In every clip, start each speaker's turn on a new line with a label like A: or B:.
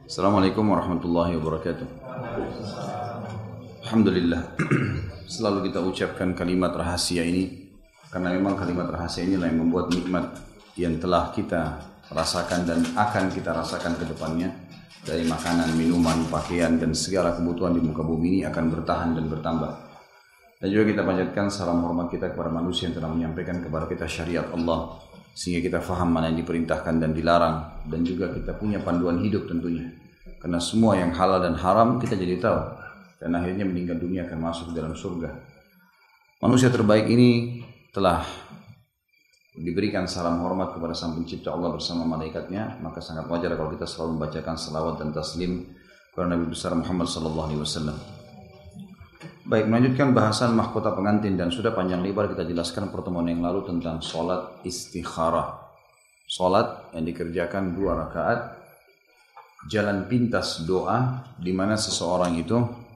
A: Assalamualaikum warahmatullahi wabarakatuh. Alhamdulillah. Selalu kita ucapkan kalimat rahasia ini karena memang kalimat rahasia inilah yang membuat nikmat yang telah kita rasakan dan akan kita rasakan ke depannya dari makanan, minuman, pakaian dan segala kebutuhan di muka bumi ini akan bertahan dan bertambah. Dan juga kita panjatkan salam hormat kita kepada manusia yang telah menyampaikan kepada kita syariat Allah sehingga kita faham mana yang diperintahkan dan dilarang, dan juga kita punya panduan hidup tentunya. Karena semua yang halal dan haram kita jadi tahu, dan akhirnya meninggal dunia akan masuk ke dalam surga. Manusia terbaik ini telah diberikan salam hormat kepada Sang Pencipta Allah bersama malaikatnya, maka sangat wajar kalau kita selalu membacakan salawat dan taslim kepada Nabi besar Muhammad SAW. Baik, melanjutkan bahasan mahkota pengantin, dan sudah panjang lebar kita jelaskan pertemuan yang lalu tentang sholat istikharah. Sholat yang dikerjakan 2 rakaat, jalan pintas doa di mana seseorang itu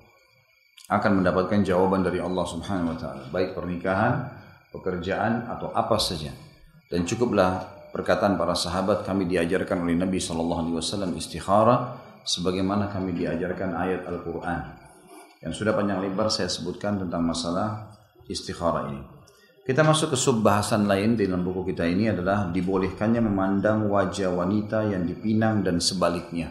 A: akan mendapatkan jawaban dari Allah Subhanahu wa taala, baik pernikahan, pekerjaan atau apa saja. Dan cukuplah perkataan para sahabat, kami diajarkan oleh Nabi SAW istikharah sebagaimana kami diajarkan ayat Al-Qur'an. Yang sudah panjang lebar saya sebutkan tentang masalah istikharah ini. Kita masuk ke sub bahasan lain di dalam buku kita ini adalah dibolehkannya memandang wajah wanita yang dipinang dan sebaliknya.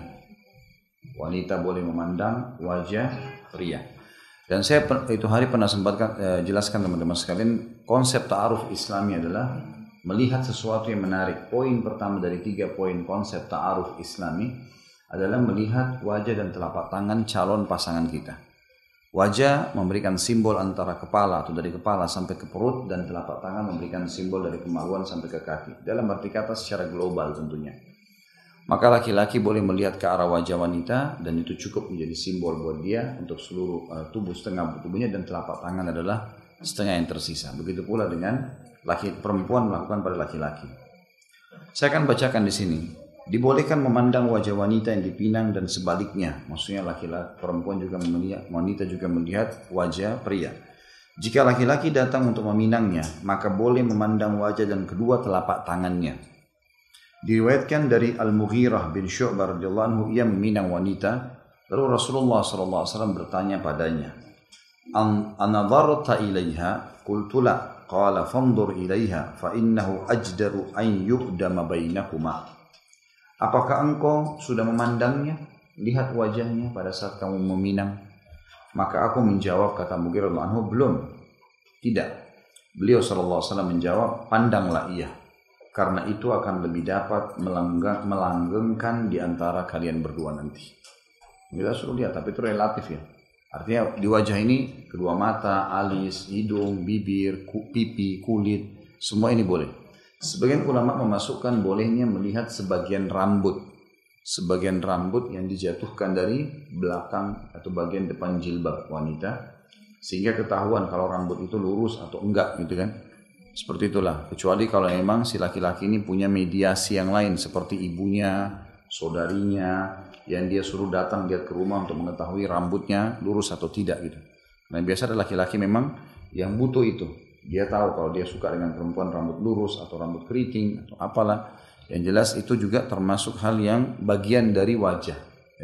A: Wanita boleh memandang wajah pria. Dan saya itu hari pernah sempatkan jelaskan teman-teman sekalian, konsep ta'aruf Islami adalah melihat sesuatu yang menarik. Poin pertama dari 3 poin konsep ta'aruf Islami adalah melihat wajah dan telapak tangan calon pasangan kita. Wajah memberikan simbol antara kepala atau dari kepala sampai ke perut, dan telapak tangan memberikan simbol dari kemaluan sampai ke kaki. Dalam arti kata secara global tentunya. Maka laki-laki boleh melihat ke arah wajah wanita dan itu cukup menjadi simbol buat dia untuk seluruh tubuh, setengah tubuhnya, dan telapak tangan adalah setengah yang tersisa. Begitu pula dengan perempuan melakukan pada laki-laki. Saya akan bacakan di sini. Dibolehkan memandang wajah wanita yang dipinang dan sebaliknya. Maksudnya laki-laki, perempuan juga melihat, wanita juga melihat wajah pria. Jika laki-laki datang untuk meminangnya, maka boleh memandang wajah dan kedua telapak tangannya. Diriwayatkan dari Al-Mughirah bin Syu'bah radhiyallahu anhu, ia meminang wanita. Lalu Rasulullah SAW bertanya padanya, "Anadharta ilaiha?" Qultu la. Qala fandur ilaiha fa innahu ajdaru an yuqdama bainakuma. Apakah engkau sudah memandangnya? Lihat wajahnya pada saat kamu meminang. Maka aku menjawab, kata Mughirah radhiyallahu anhu, belum. Tidak. Beliau SAW menjawab, pandanglah ia. Karena itu akan lebih dapat melanggengkan di antara kalian berdua nanti. Kita suruh lihat, tapi itu relatif ya. Artinya di wajah ini, kedua mata, alis, hidung, bibir, pipi, kulit, semua ini boleh. Sebagian ulama memasukkan bolehnya melihat sebagian rambut. Sebagian rambut yang dijatuhkan dari belakang atau bagian depan jilbab wanita. Sehingga ketahuan kalau rambut itu lurus atau enggak gitu kan. Seperti itulah. Kecuali kalau memang si laki-laki ini punya mediasi yang lain. Seperti ibunya, saudarinya, yang dia suruh datang lihat ke rumah untuk mengetahui rambutnya lurus atau tidak gitu. Nah biasa ada laki-laki memang yang butuh itu. Dia tahu kalau dia suka dengan perempuan rambut lurus atau rambut keriting atau apalah. Yang jelas itu juga termasuk hal yang bagian dari wajah.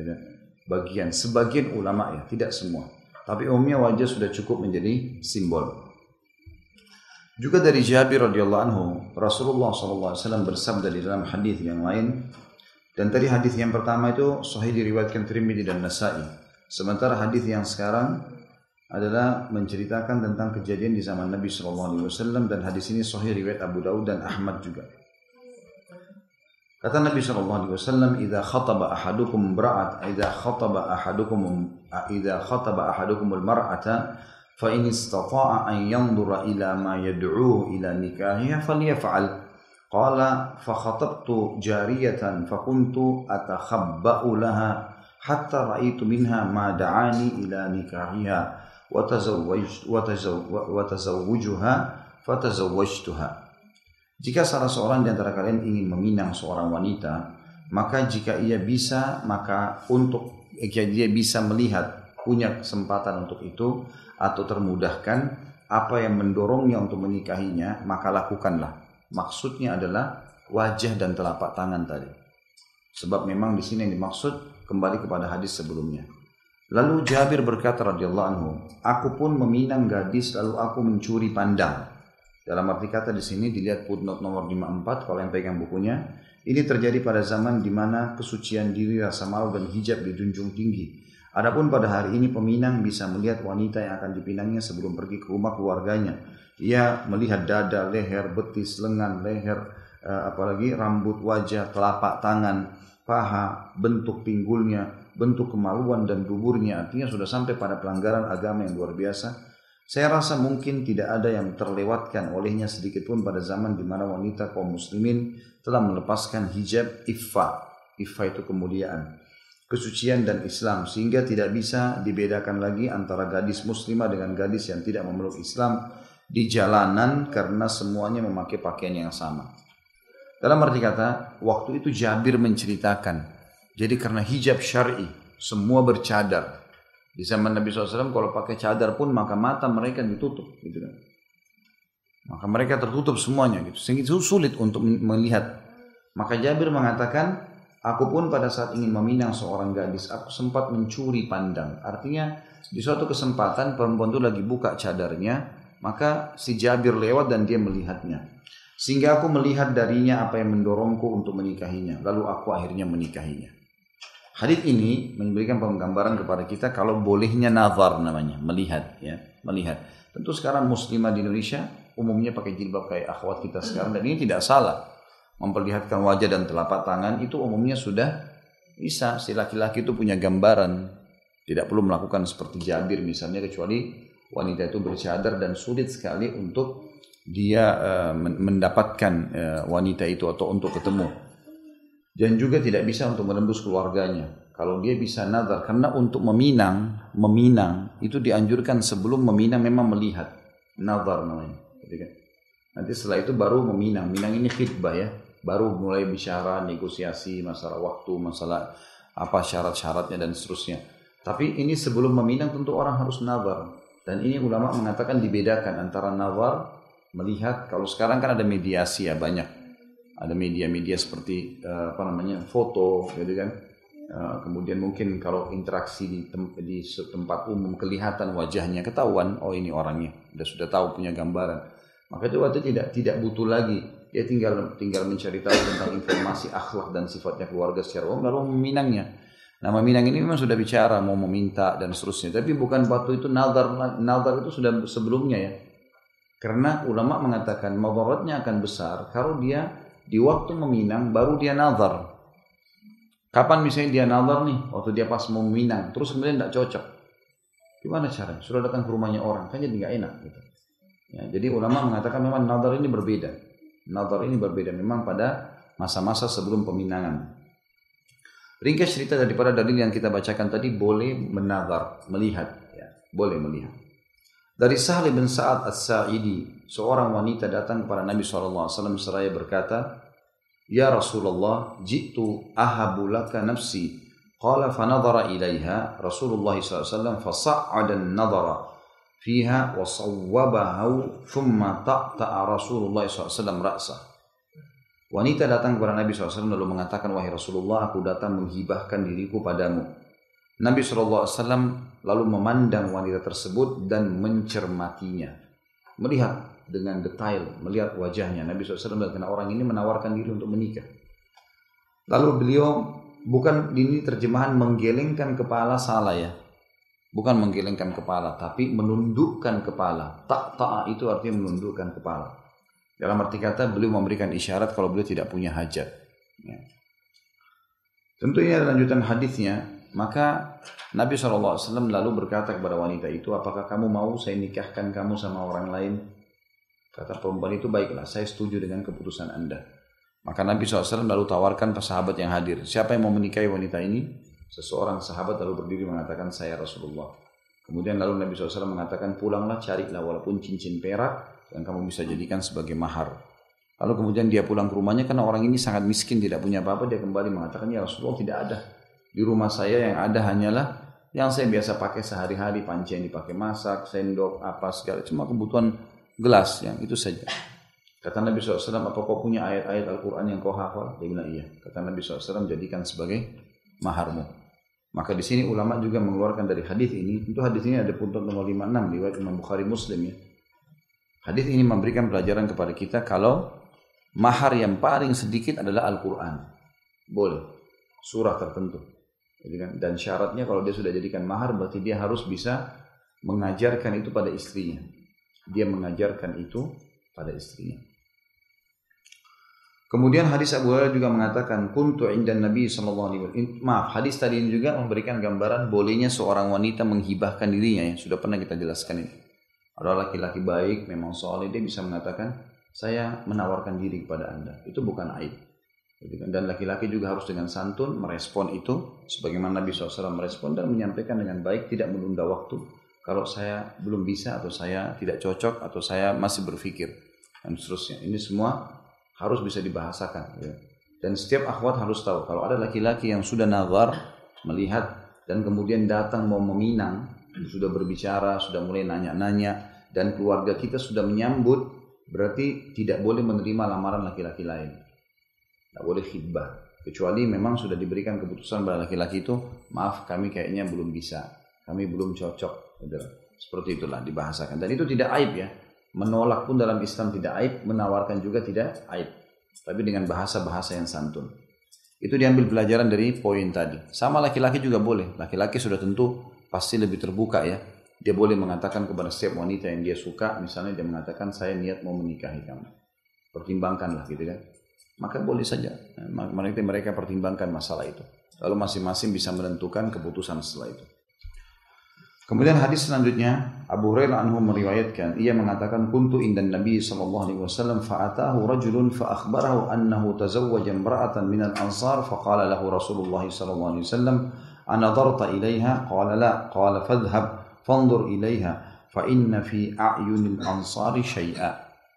A: Sebagian ulama ya, tidak semua. Tapi umumnya wajah sudah cukup menjadi simbol. Juga dari Jabir radhiyallahu anhu, Rasulullah SAW bersabda di dalam hadis yang lain. Dan tadi hadis yang pertama itu sahih diriwayatkan Tirmidzi dan Nasa'i. Sementara hadis yang sekarang adalah menceritakan tentang kejadian di zaman Nabi SAW, dan hadis ini sahih riwayat Abu Daud dan Ahmad juga. Kata Nabi SAW, "Idza khataba ahadukum al-mar'ata fa in istata'a an yanzura ila ma yad'uhu ila nikahiha falyaf'al." Qala fa khatabtu jariyatan fa kuntu atakhabba'u laha hatta ra'aitu minha ma da'ani ila nikahiha watazawwujuha fatazawwajtuha. Jika salah seorang di antara kalian ingin meminang seorang wanita, maka jika dia bisa melihat, punya kesempatan untuk itu atau termudahkan apa yang mendorongnya untuk menikahinya, maka lakukanlah. Maksudnya adalah wajah dan telapak tangan tadi. Sebab memang di sini yang dimaksud kembali kepada hadis sebelumnya. Lalu Jabir berkata radhiyallahu anhu, aku pun meminang gadis lalu aku mencuri pandang. Dalam arti kata di sini dilihat footnote nomor 54 kalau yang pegang bukunya. Ini terjadi pada zaman di mana kesucian diri, rasa malu dan hijab dijunjung tinggi. Adapun pada hari ini peminang bisa melihat wanita yang akan dipinangnya sebelum pergi ke rumah keluarganya. Ia melihat dada, leher, betis, lengan, leher, apalagi rambut, wajah, telapak tangan, paha, bentuk pinggulnya, bentuk kemaluan dan duburnya, artinya sudah sampai pada pelanggaran agama yang luar biasa. Saya rasa mungkin tidak ada yang terlewatkan olehnya sedikit pun pada zaman di mana wanita kaum muslimin telah melepaskan hijab iffa. Iffa itu kemuliaan, kesucian dan Islam, sehingga tidak bisa dibedakan lagi antara gadis muslimah dengan gadis yang tidak memeluk Islam di jalanan karena semuanya memakai pakaian yang sama. Dalam arti kata, waktu itu Jabir menceritakan, jadi karena hijab syar'i, semua bercadar. Di zaman Nabi SAW kalau pakai cadar pun maka mata mereka ditutup, gitu kan. Maka mereka tertutup semuanya, gitu. Sehingga itu sulit untuk melihat. Maka Jabir mengatakan, aku pun pada saat ingin meminang seorang gadis, aku sempat mencuri pandang. Artinya di suatu kesempatan perempuan itu lagi buka cadarnya, maka si Jabir lewat dan dia melihatnya. Sehingga aku melihat darinya apa yang mendorongku untuk menikahinya. Lalu aku akhirnya menikahinya. Hadits ini memberikan penggambaran kepada kita kalau bolehnya nazar namanya, melihat, ya, melihat. Tentu sekarang muslimah di Indonesia umumnya pakai jilbab kayak akhwat kita sekarang, dan ini tidak salah. Memperlihatkan wajah dan telapak tangan itu umumnya sudah bisa. Si laki-laki itu punya gambaran, tidak perlu melakukan seperti Jabir misalnya, kecuali wanita itu bercadar dan sulit sekali untuk dia mendapatkan wanita itu atau untuk ketemu. Dan juga tidak bisa untuk menembus keluarganya. Kalau dia bisa nazar, karena untuk meminang itu dianjurkan sebelum meminang memang melihat. Nazar namanya. Nanti setelah itu baru meminang. Minang ini khitbah ya. Baru mulai bicara, negosiasi, masalah waktu, masalah apa syarat-syaratnya dan seterusnya. Tapi ini sebelum meminang tentu orang harus nazar. Dan ini ulama mengatakan dibedakan antara nazar, melihat. Kalau sekarang kan ada mediasi ya banyak. Ada media-media seperti foto, gitu kan. Kemudian mungkin kalau interaksi di tempat umum kelihatan wajahnya, ketahuan, oh ini orangnya, sudah tahu, punya gambaran. Maka itu waktu tidak butuh lagi, dia tinggal mencari tahu tentang informasi akhlak dan sifatnya keluarga secara umum, lalu meminangnya. Nah, meminang ini memang sudah bicara mau meminta dan seterusnya, tapi bukan waktu itu nazar itu sudah sebelumnya ya. Karena ulama mengatakan madaratnya akan besar kalau dia di waktu meminang baru dia nazar. Kapan misalnya dia nazar nih? Waktu dia pas mau meminang, terus kemudian tidak cocok. Gimana caranya? Sudah datang ke rumahnya orang, kan jadi nggak enak. Gitu. Ya, jadi ulama mengatakan memang nazar ini berbeda. Nazar ini berbeda memang pada masa-masa sebelum peminangan. Ringkas cerita daripada dalil yang kita bacakan tadi, boleh menazar, melihat. Ya, boleh melihat. Dari Sahal bin Sa'ad As-Sa'idi, seorang wanita datang kepada Nabi SAW seraya berkata, Ya Rasulullah, jitu ahabu laka nafsi. Qala fanadhara ilaiha Rasulullah SAW fasa'ada an-nadhara fiha wa sawwabahu thumma ta'ta'a Rasulullah SAW ra'sah. Wanita datang kepada Nabi SAW lalu mengatakan, wahai Rasulullah, aku datang menghibahkan diriku padamu. Nabi SAW lalu memandang wanita tersebut dan mencermatinya. Melihat dengan detail, melihat wajahnya. Nabi SAW karena orang ini menawarkan diri untuk menikah. Lalu beliau, bukan ini terjemahan menggelengkan kepala, salah ya. Bukan menggelengkan kepala, tapi menundukkan kepala. Ta'ta'a itu artinya menundukkan kepala. Dalam arti kata beliau memberikan isyarat kalau beliau tidak punya hajat. Ya. Tentunya lanjutan hadisnya. Maka Nabi SAW lalu berkata kepada wanita itu, apakah kamu mau saya nikahkan kamu sama orang lain? Kata perempuan itu, baiklah, saya setuju dengan keputusan anda. Maka Nabi SAW lalu tawarkan ke sahabat yang hadir, siapa yang mau menikahi wanita ini? Seseorang sahabat lalu berdiri mengatakan, saya Rasulullah. Kemudian lalu Nabi SAW mengatakan, pulanglah, carilah walaupun cincin perak yang kamu bisa jadikan sebagai mahar. Lalu kemudian dia pulang ke rumahnya, karena orang ini sangat miskin, tidak punya apa-apa. Dia kembali mengatakan, ya Rasulullah, tidak ada. Di rumah saya yang ada hanyalah yang saya biasa pakai sehari-hari, panci yang dipakai masak, sendok, apa segala, cuma kebutuhan gelas, yang itu saja. Kata Nabi SAW, apa kau punya ayat-ayat Al-Quran yang kau hafal? Dia bilang iya. Kata Nabi SAW, jadikan sebagai maharmu. Maka di sini ulama juga mengeluarkan dari hadis ini. Tentu hadis ini ada punten nomor 56 riwayat Imam Bukhari Muslim ya. Hadis ini memberikan pelajaran kepada kita kalau mahar yang paling sedikit adalah Al-Quran. Boleh. Surah tertentu. Dan syaratnya kalau dia sudah jadikan mahar berarti dia harus bisa mengajarkan itu pada istrinya. Dia mengajarkan itu pada istrinya. Kemudian hadis Abu Hurairah juga mengatakan kuntu indan Nabi sallallahu alaihi wasallam. Maaf, hadis tadi ini juga memberikan gambaran bolehnya seorang wanita menghibahkan dirinya ya. Sudah pernah kita jelaskan ini. Ada laki-laki baik memang soleh, dia bisa mengatakan saya menawarkan diri kepada Anda. Itu bukan aib. Dan laki-laki juga harus dengan santun merespon itu sebagaimana Nabi SAW merespon dan menyampaikan dengan baik, tidak menunda waktu. Kalau saya belum bisa atau saya tidak cocok atau saya masih berpikir dan seterusnya. Ini semua harus bisa dibahasakan. Ya. Dan setiap akhwat harus tahu kalau ada laki-laki yang sudah nazar melihat dan kemudian datang mau meminang, sudah berbicara, sudah mulai nanya-nanya dan keluarga kita sudah menyambut, berarti tidak boleh menerima lamaran laki-laki lain. Tidak boleh khidbah. Kecuali memang sudah diberikan keputusan pada laki-laki itu, maaf kami kayaknya belum bisa, kami belum cocok. Gitu. Seperti itulah dibahasakan. Dan itu tidak aib ya. Menolak pun dalam Islam tidak aib, menawarkan juga tidak aib. Tapi dengan bahasa-bahasa yang santun. Itu diambil pelajaran dari poin tadi. Sama laki-laki juga boleh. Laki-laki sudah tentu pasti lebih terbuka ya. Dia boleh mengatakan kepada setiap wanita yang dia suka, misalnya dia mengatakan saya niat mau menikahi kamu. Pertimbangkanlah gitu kan. Maka boleh saja. Mereka pertimbangkan masalah itu. Lalu masing-masing bisa menentukan keputusan setelah itu. Kemudian hadis selanjutnya Abu Hurairah anhu meriwayatkan ia mengatakan kuntu indan Nabi sallallahu alaihi wasallam fa'atahu rajulun fa akhbarahu annahu tazawwaja imra'atan minal ansar faqala lahu Rasulullah sallallahu alaihi wasallam anadarta ilaiha qala la qala fadhhab fanzur ilaiha fa inna fi a'yunil ansari syai'a.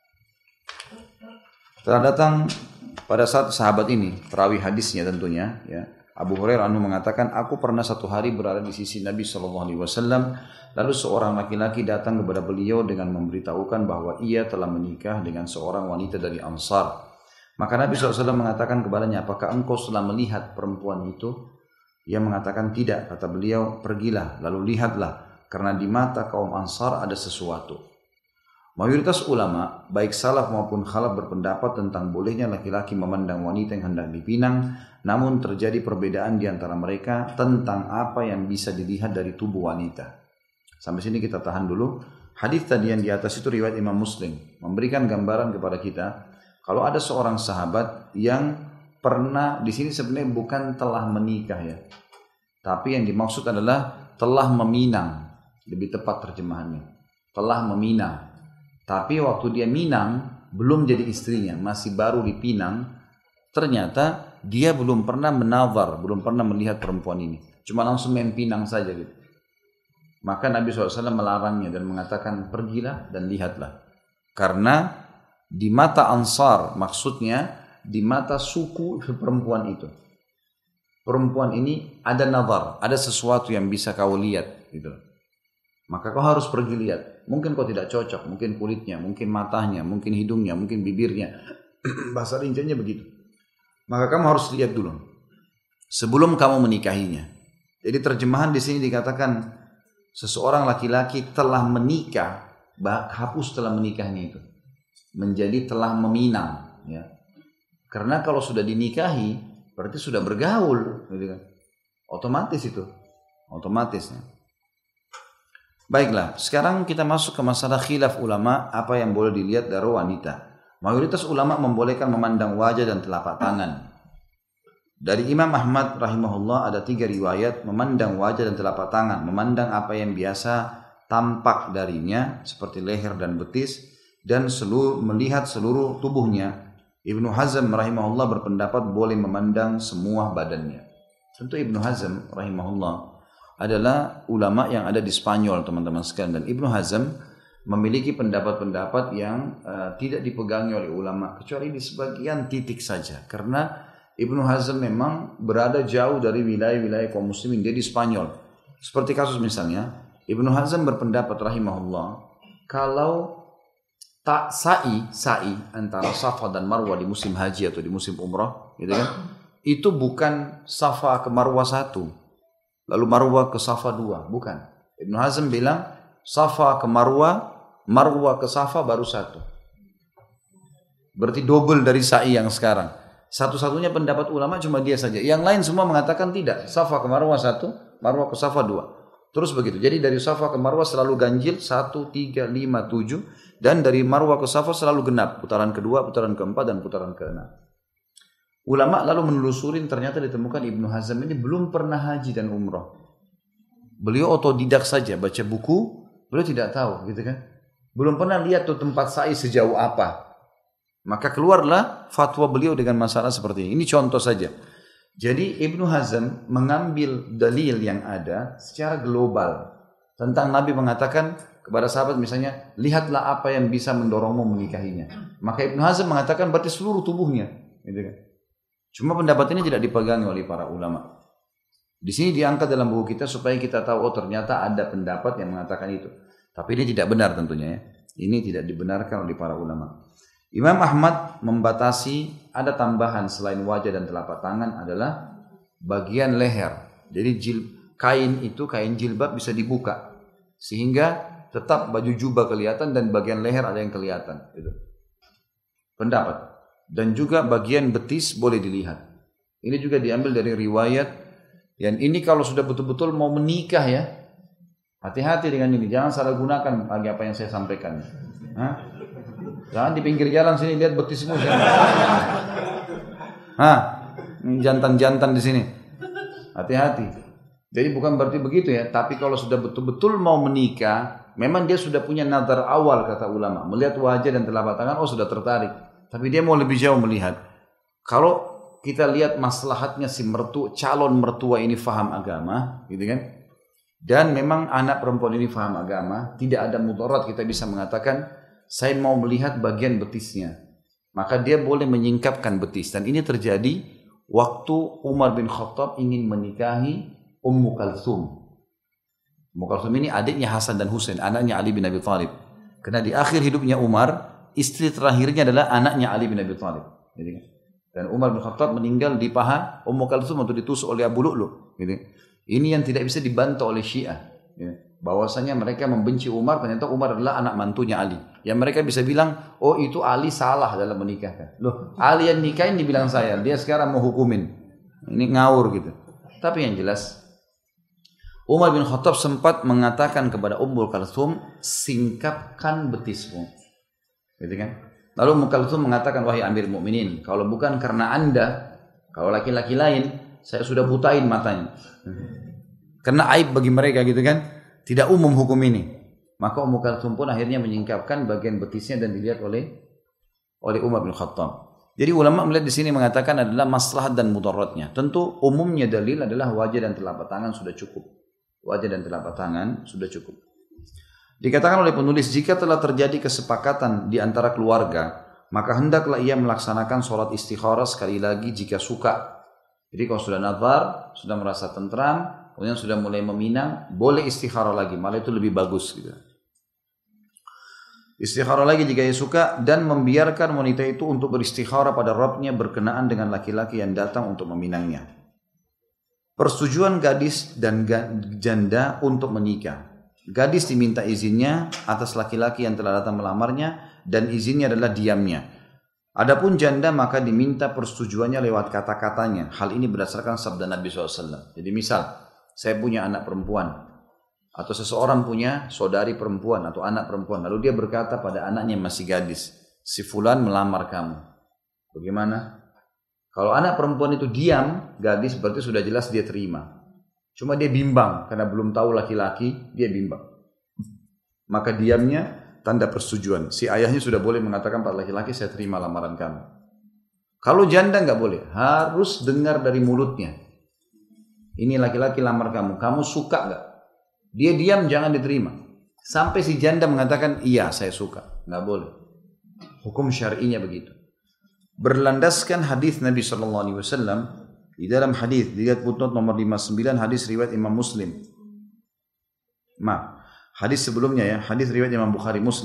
A: Telah datang pada saat sahabat ini perawi hadisnya tentunya ya. Abu Hurairah anhu mengatakan, aku pernah satu hari berada di sisi Nabi SAW, lalu seorang laki-laki datang kepada beliau dengan memberitahukan bahwa ia telah menikah dengan seorang wanita dari Ansar. Maka Nabi SAW mengatakan kepadanya, apakah engkau telah melihat perempuan itu? Ia mengatakan tidak, kata beliau, pergilah, lalu lihatlah, karena di mata kaum Ansar ada sesuatu. Mayoritas ulama, baik salaf maupun khalaf berpendapat tentang bolehnya laki-laki memandang wanita yang hendak dipinang, namun terjadi perbedaan di antara mereka tentang apa yang bisa dilihat dari tubuh wanita. Sampai sini kita tahan dulu. Hadis tadi yang di atas itu riwayat Imam Muslim, memberikan gambaran kepada kita kalau ada seorang sahabat yang pernah, di sini sebenarnya bukan telah menikah ya, tapi yang dimaksud adalah telah meminang, lebih tepat terjemahannya, telah meminang. Tapi waktu dia minang, belum jadi istrinya, masih baru dipinang, ternyata dia belum pernah menazar, belum pernah melihat perempuan ini. Cuma langsung main pinang saja gitu. Maka Nabi SAW melarangnya dan mengatakan, pergilah dan lihatlah. Karena di mata Ansar, maksudnya di mata suku perempuan itu. Perempuan ini ada nazar, ada sesuatu yang bisa kau lihat gitu. Maka kau harus pergi lihat. Mungkin kau tidak cocok, mungkin kulitnya, mungkin matanya, mungkin hidungnya, mungkin bibirnya. Bahasa rinciannya begitu. Maka kamu harus lihat dulu sebelum kamu menikahinya. Jadi terjemahan di sini dikatakan seseorang laki-laki telah menikah, hapus telah menikahnya itu. Menjadi telah meminang. Ya. Karena kalau sudah dinikahi, berarti sudah bergaul. Gitu kan. Otomatis itu. Otomatisnya. Baiklah, sekarang kita masuk ke masalah khilaf ulama, apa yang boleh dilihat dari wanita. Mayoritas ulama membolehkan memandang wajah dan telapak tangan. Dari Imam Ahmad rahimahullah ada 3 riwayat memandang wajah dan telapak tangan, memandang apa yang biasa tampak darinya seperti leher dan betis dan melihat seluruh tubuhnya. Ibnu Hazm rahimahullah berpendapat boleh memandang semua badannya. Tentu Ibnu Hazm rahimahullah adalah ulama yang ada di Spanyol teman-teman sekalian, dan Ibnu Hazm memiliki pendapat-pendapat yang tidak dipegangi oleh ulama kecuali di sebagian titik saja, karena Ibnu Hazm memang berada jauh dari wilayah-wilayah kaum muslimin, dia di Spanyol. Seperti kasus misalnya Ibnu Hazm berpendapat rahimahullah kalau tak sa'i antara Safa dan Marwah di musim haji atau di musim umrah, gitu kan? Itu bukan Safa ke Marwah 1, lalu Marwah ke Safa 2, bukan. Ibnu Hazm bilang Safa ke Marwah, Marwah ke Safa baru 1. Berarti double dari sa'i yang sekarang. Satu-satunya pendapat ulama cuma dia saja. Yang lain semua mengatakan tidak. Safa ke Marwah 1, Marwah ke Safa 2. Terus begitu. Jadi dari Safa ke Marwah selalu ganjil 1, 3, 5, 7. Dan dari Marwah ke Safa selalu genap. Putaran kedua, putaran keempat, dan putaran keenam. Ulama lalu menelusurin, ternyata ditemukan Ibnu Hazm ini belum pernah haji dan umrah. Beliau otodidak saja, baca buku, beliau tidak tahu gitu kan. Belum pernah lihat tuh tempat sa'i sejauh apa. Maka keluarlah fatwa beliau dengan masalah seperti ini. Ini contoh saja. Jadi Ibnu Hazm mengambil dalil yang ada secara global. Tentang Nabi mengatakan kepada sahabat misalnya, lihatlah apa yang bisa mendorongmu menikahinya. Maka Ibnu Hazm mengatakan berarti seluruh tubuhnya. Gitu kan. Cuma pendapat ini tidak dipegangi oleh para ulama. Di sini diangkat dalam buku kita supaya kita tahu, oh ternyata ada pendapat yang mengatakan itu. Tapi ini tidak benar tentunya ya. Ini tidak dibenarkan oleh para ulama. Imam Ahmad membatasi ada tambahan selain wajah dan telapak tangan adalah bagian leher. Jadi kain jilbab bisa dibuka sehingga tetap baju jubah kelihatan dan bagian leher ada yang kelihatan. Gitu. Pendapat. Dan juga bagian betis boleh dilihat. Ini juga diambil dari riwayat. Dan ini kalau sudah betul-betul mau menikah ya, hati-hati dengan ini. Jangan salah gunakan bagi apa yang saya sampaikan. Hah? Jangan di pinggir jalan sini lihat betismu. Jantan-jantan di sini. Hati-hati. Jadi bukan berarti begitu ya. Tapi kalau sudah betul-betul mau menikah, memang dia sudah punya nazar awal kata ulama. Melihat wajah dan telapak tangan, oh sudah tertarik. Tapi dia mau lebih jauh melihat. Kalau kita lihat maslahatnya si calon mertua ini faham agama, gitu kan? Dan memang anak perempuan ini faham agama, tidak ada mudarat kita bisa mengatakan saya mau melihat bagian betisnya. Maka dia boleh menyingkapkan betis. Dan ini terjadi waktu Umar bin Khattab ingin menikahi Ummu Kalthum. Ummu Kalthum ini adiknya Hasan dan Husain, anaknya Ali bin Abi Thalib. Karena di akhir hidupnya Umar, istri terakhirnya adalah anaknya Ali bin Abi Thalib. Dan Umar bin Khattab meninggal di paha Ummu Kalthum untuk ditusuk oleh Abu Lu'lu'. Ini yang tidak bisa dibantah oleh Syiah. Bahwasanya mereka membenci Umar, ternyata Umar adalah anak mantunya Ali. Yang mereka bisa bilang, oh itu Ali salah dalam menikahkan. Loh, Ali yang nikahin dibilang saya, dia sekarang mau hukumin. Ini ngawur gitu. Tapi yang jelas, Umar bin Khattab sempat mengatakan kepada Ummu Kalthum, singkapkan betismu. Gitu kan? Lalu Ummu Kalthum mengatakan, wahai Amir Mukminin, kalau bukan karena Anda, kalau laki-laki lain, saya sudah butain matanya. Karena aib bagi mereka gitu kan. Tidak umum hukum ini. Maka Ummu Kalthum pun akhirnya menyingkapkan bagian betisnya dan dilihat oleh Umar bin Khattab. Jadi ulama melihat di sini mengatakan adalah maslahat dan mudaratnya. Tentu umumnya dalil adalah wajah dan telapak tangan sudah cukup. Wajah dan telapak tangan sudah cukup. Dikatakan oleh penulis, jika telah terjadi kesepakatan di antara keluarga, maka hendaklah ia melaksanakan sholat istikharah sekali lagi jika suka. Jadi kalau sudah nazar, sudah merasa tentram, kemudian sudah mulai meminang, boleh istikharah lagi, malah itu lebih bagus gitu. Istikharah lagi jika ia suka, dan membiarkan wanita itu untuk beristikharah pada Rabbnya berkenaan dengan laki-laki yang datang untuk meminangnya. Persetujuan gadis dan janda untuk menikah. Gadis diminta izinnya atas laki-laki yang telah datang melamarnya, dan izinnya adalah diamnya. Adapun janda maka diminta persetujuannya lewat kata-katanya. Hal ini berdasarkan sabda Nabi SAW. Jadi misal, saya punya anak perempuan, atau seseorang punya saudari perempuan atau anak perempuan, lalu dia berkata pada anaknya yang masih gadis, si fulan melamar kamu. Bagaimana? Kalau anak perempuan itu diam, gadis, berarti sudah jelas dia terima. Cuma dia bimbang, karena belum tahu laki-laki, dia bimbang. Maka diamnya tanda persetujuan. Si ayahnya sudah boleh mengatakan pada laki-laki, saya terima lamaran kamu. Kalau janda nggak boleh, harus dengar dari mulutnya. Ini laki-laki lamar kamu, kamu suka nggak? Dia diam, jangan diterima. Sampai si janda mengatakan, iya saya suka. Nggak boleh. Hukum syar'inya begitu. Berlandaskan hadis Nabi SAW, di dalam hadis, dilihat footnote nomor 59, hadis riwayat Imam Muslim. Hadis sebelumnya ya, hadis riwayat Imam Bukhari Muslim.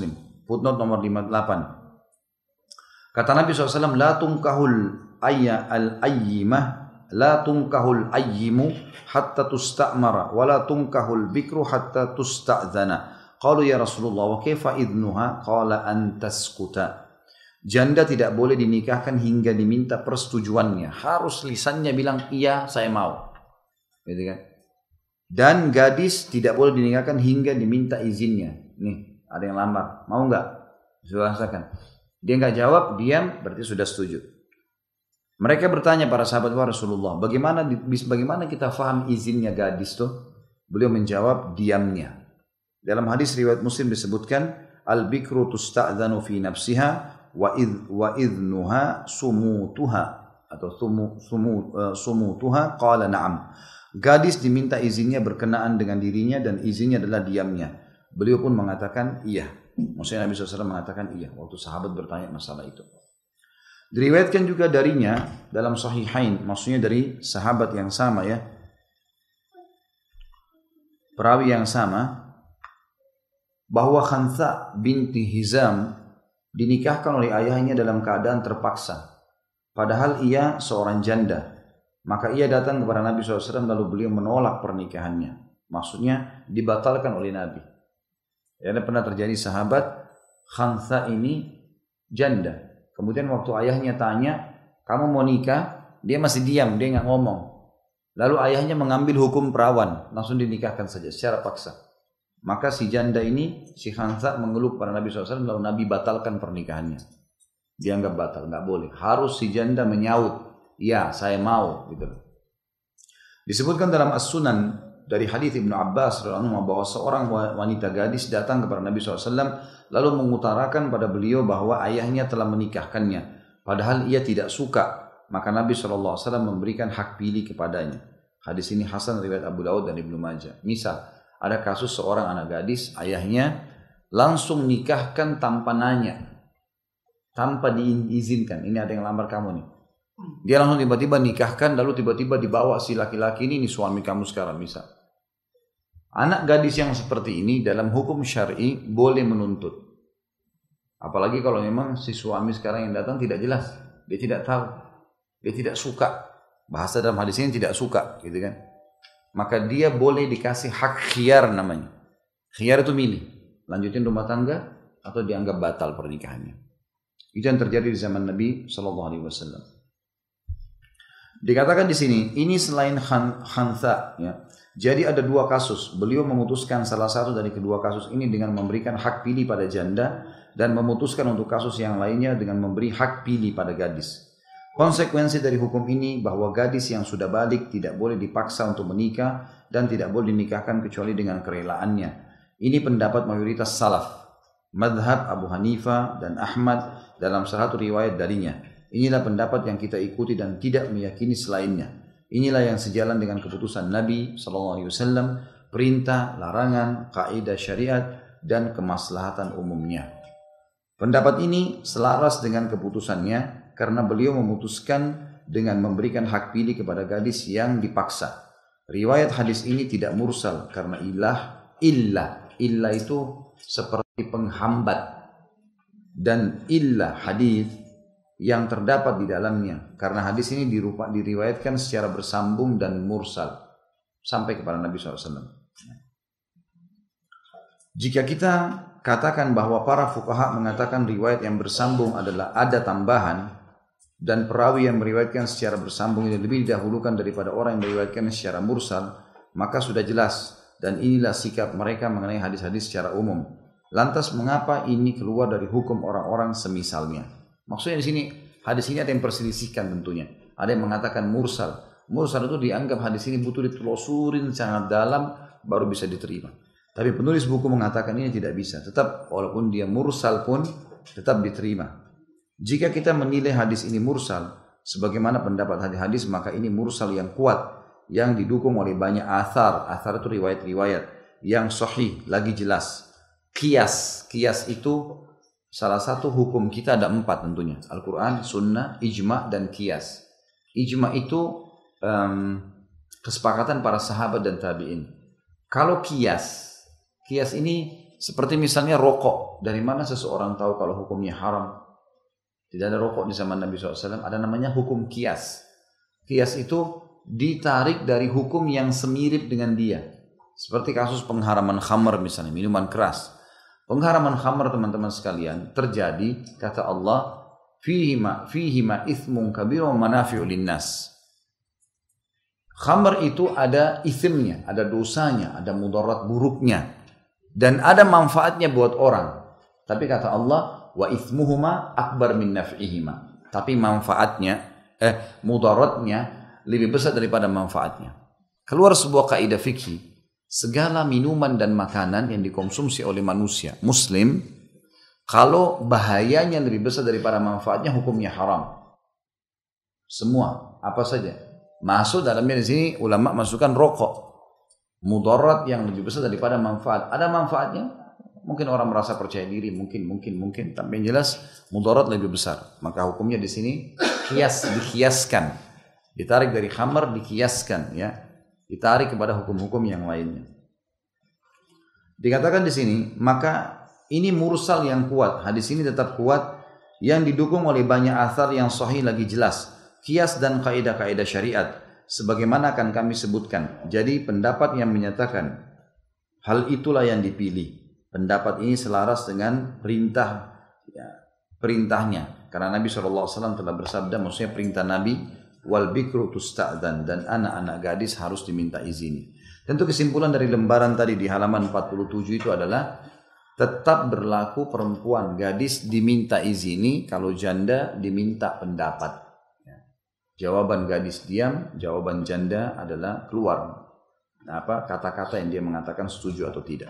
A: footnote nomor 58. Kata Nabi SAW, la tunkahul al-ayyimah, la tunkahul ayyimu hatta tusta'mara, wa la tunkahul bikru hatta tusta'zana. Qalu ya Rasulullah, wa kaifa idnuha? Qala an taskuta. Janda tidak boleh dinikahkan hingga diminta persetujuannya. Harus lisannya bilang, iya saya mau. Gitu kan? Dan gadis tidak boleh dinikahkan hingga diminta izinnya. Nih, ada yang lamar. Mau nggak? Sudah rasakan. Dia nggak jawab, diam, berarti sudah setuju. Mereka bertanya para sahabat Rasulullah, bagaimana kita faham izinnya gadis tuh? Beliau menjawab, diamnya. Dalam hadis riwayat Muslim disebutkan, al-bikru tusta'dzanu fi nafsiha wa idnuha sumutuha atau sumutuha qala na'am. Gadis diminta izinnya berkenaan dengan dirinya dan izinnya adalah diamnya. Beliau pun mengatakan iya. Maksudnya Nabi SAW mengatakan iya waktu sahabat bertanya masalah itu. Diriwayatkan juga darinya dalam Sahihain, maksudnya dari sahabat yang sama ya, perawi yang sama, bahwa Khantha binti Hizam dinikahkan oleh ayahnya dalam keadaan terpaksa. Padahal ia seorang janda. Maka ia datang kepada Nabi SAW lalu beliau menolak pernikahannya. Maksudnya dibatalkan oleh Nabi. Karena pernah terjadi sahabat Khantha ini janda. Kemudian waktu ayahnya tanya, kamu mau nikah? Dia masih diam, dia nggak ngomong. Lalu ayahnya mengambil hukum perawan, langsung dinikahkan saja secara paksa. Maka si janda ini, si Khantha mengeluh kepada Nabi SAW, lalu Nabi batalkan pernikahannya. Dianggap batal, nggak boleh. Harus si janda menyaut, ya saya mau. Gitu. Disebutkan dalam As-Sunan dari hadits Ibnu Abbas bahwa seorang wanita gadis datang kepada Nabi SAW lalu mengutarakan pada beliau bahwa ayahnya telah menikahkannya. Padahal ia tidak suka. Maka Nabi SAW memberikan hak pilih kepadanya. Hadis ini Hasan riwayat Abu Daud dan Ibnu Majah. Misal, ada kasus seorang anak gadis, ayahnya langsung nikahkan tanpa nanya, tanpa diizinkan. Ini ada yang lamar kamu nih. Dia langsung tiba-tiba nikahkan, lalu tiba-tiba dibawa si laki-laki ini suami kamu sekarang misal. Anak gadis yang seperti ini dalam hukum syar'i boleh menuntut. Apalagi kalau memang si suami sekarang yang datang tidak jelas, dia tidak tahu, dia tidak suka. Bahasa dalam hadis ini tidak suka, gitu kan? Maka dia boleh dikasih hak khiyar namanya. Khiyar itu milih, lanjutin rumah tangga atau dianggap batal pernikahannya. Itu yang terjadi di zaman Nabi SAW. Dikatakan di sini, ini selain Khantha, ya. Jadi ada dua kasus. Beliau memutuskan salah satu dari kedua kasus ini dengan memberikan hak pilih pada janda dan memutuskan untuk kasus yang lainnya dengan memberi hak pilih pada gadis. Konsekuensi dari hukum ini bahwa gadis yang sudah balik tidak boleh dipaksa untuk menikah dan tidak boleh dinikahkan kecuali dengan kerelaannya. Ini pendapat mayoritas salaf, madhab Abu Hanifah dan Ahmad dalam salah satu riwayat darinya. Inilah pendapat yang kita ikuti dan tidak meyakini selainnya. Inilah yang sejalan dengan keputusan Nabi SAW, perintah, larangan, kaidah syariat, dan kemaslahatan umumnya. Pendapat ini selaras dengan keputusannya karena beliau memutuskan dengan memberikan hak pilih kepada gadis yang dipaksa. Riwayat hadis ini tidak mursal karena illah itu seperti penghambat, dan illah hadis yang terdapat di dalamnya karena hadis ini diriwayatkan secara bersambung dan mursal sampai kepada Nabi SAW. Jika kita katakan bahwa para fuqaha mengatakan riwayat yang bersambung adalah ada tambahan dan perawi yang meriwayatkan secara bersambung ini lebih didahulukan daripada orang yang meriwayatkan secara mursal, maka sudah jelas dan inilah sikap mereka mengenai hadis-hadis secara umum. Lantas mengapa ini keluar dari hukum orang-orang semisalnya? Maksudnya di sini hadis ini ada yang perselisihkan tentunya. Ada yang mengatakan mursal. Mursal itu dianggap hadis ini butuh ditelusurin sangat dalam baru bisa diterima. Tapi penulis buku mengatakan ini tidak bisa. Tetap walaupun dia mursal pun tetap diterima. Jika kita menilai hadis ini mursal sebagaimana pendapat hadis-hadis, maka ini mursal yang kuat yang didukung oleh banyak athar. Athar itu riwayat-riwayat yang sahih lagi jelas. Qiyas itu salah satu hukum kita ada 4 tentunya. Al-Quran, Sunnah, Ijma' dan Qiyas. Ijma' itu kesepakatan para sahabat dan tabi'in. Kalau Qiyas ini Seperti misalnya rokok. Dari mana seseorang tahu kalau hukumnya haram? Tidak ada rokok di zaman Nabi SAW. Ada namanya hukum kias. Kias itu ditarik dari hukum yang semirip dengan dia. Seperti kasus pengharaman khamr misalnya, minuman keras. Pengharaman khamr teman-teman sekalian terjadi, kata Allah, fihima ithmun kabirun manafi'u linnas. Khamr itu ada ithmnya, ada dosanya, ada mudarat buruknya. Dan ada manfaatnya buat orang. Tapi kata Allah, wa ithmuhuma akbar min naf'ihima. Tapi manfaatnya, mudaratnya lebih besar daripada manfaatnya. Keluar sebuah kaidah fikih, segala minuman dan makanan yang dikonsumsi oleh manusia muslim, kalau bahayanya lebih besar daripada manfaatnya, hukumnya haram. Semua, apa saja. Masuk dalamnya di sini ulama masukkan rokok. Mudarat yang lebih besar daripada manfaat. Ada manfaatnya, mungkin orang merasa percaya diri, mungkin, tapi yang jelas mudarat lebih besar. Maka hukumnya di sini dikiaskan, ditarik dari khamar, dikiaskan, ya, ditarik kepada hukum-hukum yang lainnya. Dikatakan di sini, maka ini mursal yang kuat, hadis ini tetap kuat, yang didukung oleh banyak athar yang sahih lagi jelas, kias dan kaidah-kaidah syariat. Sebagaimana akan kami sebutkan. Jadi pendapat yang menyatakan hal itulah yang dipilih. Pendapat ini selaras dengan perintahnya. Karena Nabi SAW telah bersabda, maksudnya perintah Nabi, wal bikru tusta'dan, dan anak-anak gadis harus diminta izini. Tentu kesimpulan dari lembaran tadi di halaman 47 itu adalah tetap berlaku perempuan gadis diminta izini, kalau janda diminta pendapat. Jawaban gadis diam, jawaban janda adalah keluar. Kata-kata yang dia mengatakan setuju atau tidak.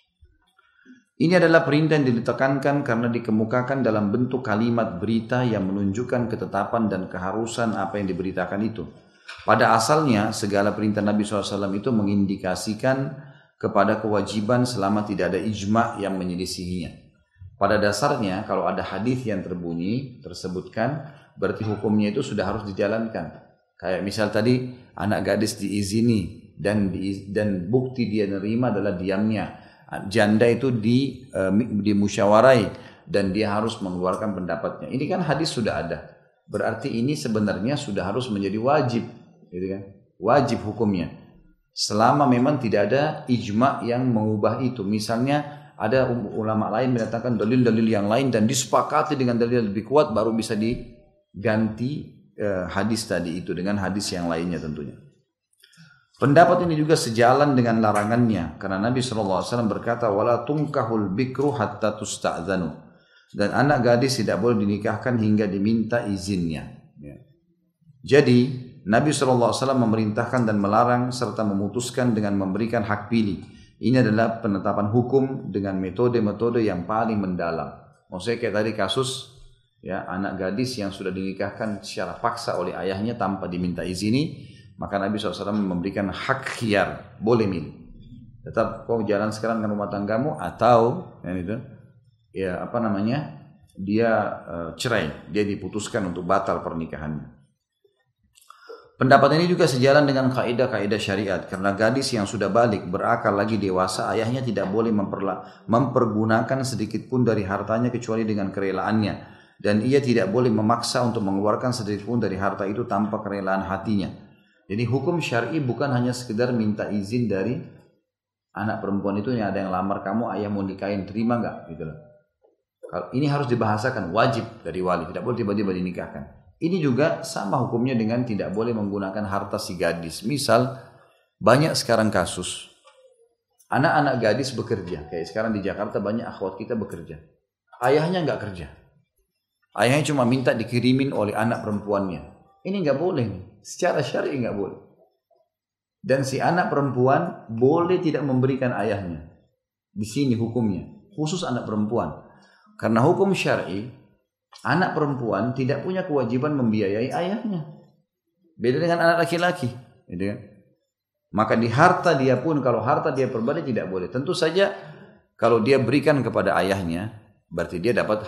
A: Ini adalah perintah yang ditekankan karena dikemukakan dalam bentuk kalimat berita yang menunjukkan ketetapan dan keharusan apa yang diberitakan itu. Pada asalnya segala perintah Nabi SAW itu mengindikasikan kepada kewajiban selama tidak ada ijma' yang menyelisihinya. Pada dasarnya kalau ada hadis yang tersebutkan, berarti hukumnya itu sudah harus dijalankan. Kayak misal tadi anak gadis diizini dan bukti dia nerima adalah diamnya. Janda itu dimusyawarai dan dia harus mengeluarkan pendapatnya. Ini kan hadis sudah ada. Berarti ini sebenarnya sudah harus menjadi wajib, gitu kan? Wajib hukumnya. Selama memang tidak ada ijma yang mengubah itu. Misalnya ada ulama lain menyatakan dalil-dalil yang lain dan disepakati dengan dalil lebih kuat, baru bisa diganti hadis tadi itu dengan hadis yang lainnya tentunya. Pendapat ini juga sejalan dengan larangannya, karena Nabi SAW berkata, wala tunkahul bikru hatta tusta'zanu, dan anak gadis tidak boleh dinikahkan hingga diminta izinnya. Jadi Nabi SAW memerintahkan dan melarang serta memutuskan dengan memberikan hak pilih. Ini adalah penetapan hukum dengan metode-metode yang paling mendalam. Maksudnya kayak tadi kasus, ya, anak gadis yang sudah dinikahkan secara paksa oleh ayahnya tanpa diminta izini, maka Nabi SAW memberikan hak khiyar, boleh milih. Tetap kau jalan sekarang dengan rumah tanggamu, atau dia cerai, dia diputuskan untuk batal pernikahannya. Pendapat ini juga sejalan dengan kaidah-kaidah syariat, karena gadis yang sudah balik, berakal lagi dewasa, ayahnya tidak boleh mempergunakan sedikit pun dari hartanya kecuali dengan kerelaannya, dan ia tidak boleh memaksa untuk mengeluarkan sedikit pun dari harta itu tanpa kerelaan hatinya. Jadi hukum syar'i bukan hanya sekedar minta izin dari anak perempuan itu, yang ada yang lamar kamu, ayah mau nikahin, terima enggak? Gitu loh. Ini harus dibahasakan, wajib dari wali, tidak boleh tiba-tiba dinikahkan. Ini juga sama hukumnya dengan tidak boleh menggunakan harta si gadis. Misal, banyak sekarang kasus, anak-anak gadis bekerja. Kayak sekarang di Jakarta banyak akhwat kita bekerja. Ayahnya enggak kerja. Ayahnya cuma minta dikirimin oleh anak perempuannya. Ini enggak boleh nih. Secara syar'i enggak boleh. Dan si anak perempuan boleh tidak memberikan ayahnya. Di sini hukumnya. Khusus anak perempuan. Karena hukum syar'i, anak perempuan tidak punya kewajiban membiayai ayahnya. Beda dengan anak laki-laki. Gitu kan? Maka di harta dia pun, kalau harta dia pribadi tidak boleh. Tentu saja kalau dia berikan kepada ayahnya, berarti dia dapat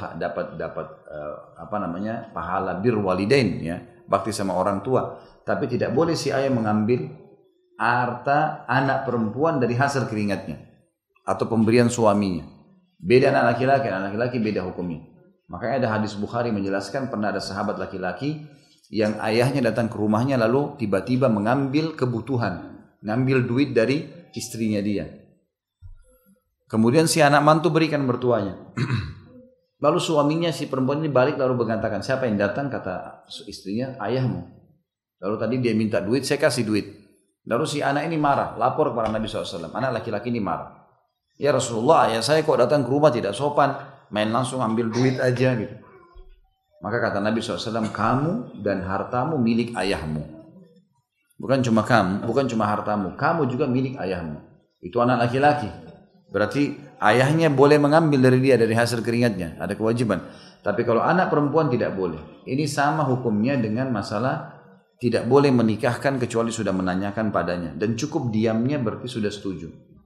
A: pahala bir walidain, ya, bakti sama orang tua. Tapi tidak boleh si ayah mengambil harta anak perempuan dari hasil keringatnya. atau pemberian suaminya. Beda anak laki-laki beda hukumnya. Makanya ada hadis Bukhari menjelaskan pernah ada sahabat laki-laki yang ayahnya datang ke rumahnya lalu tiba-tiba mengambil kebutuhan, ngambil duit dari istrinya dia. Kemudian si anak mantu berikan mertuanya. Lalu suaminya si perempuan ini balik lalu mengatakan, siapa yang datang? Kata istrinya, ayahmu. Lalu tadi dia minta duit, saya kasih duit. Lalu si anak ini marah, lapor kepada Nabi SAW. Anak laki-laki ini marah. Ya Rasulullah, ayah saya kok datang ke rumah tidak sopan, main langsung ambil duit aja gitu. Maka kata Nabi SAW, kamu dan hartamu milik ayahmu. Bukan cuma kamu, bukan cuma hartamu, kamu juga milik ayahmu. Itu anak laki-laki. Berarti ayahnya boleh mengambil dari dia, dari hasil keringatnya, ada kewajiban. Tapi kalau anak perempuan tidak boleh. Ini sama hukumnya dengan masalah tidak boleh menikahkan kecuali sudah menanyakan padanya. Dan cukup diamnya berarti sudah setuju.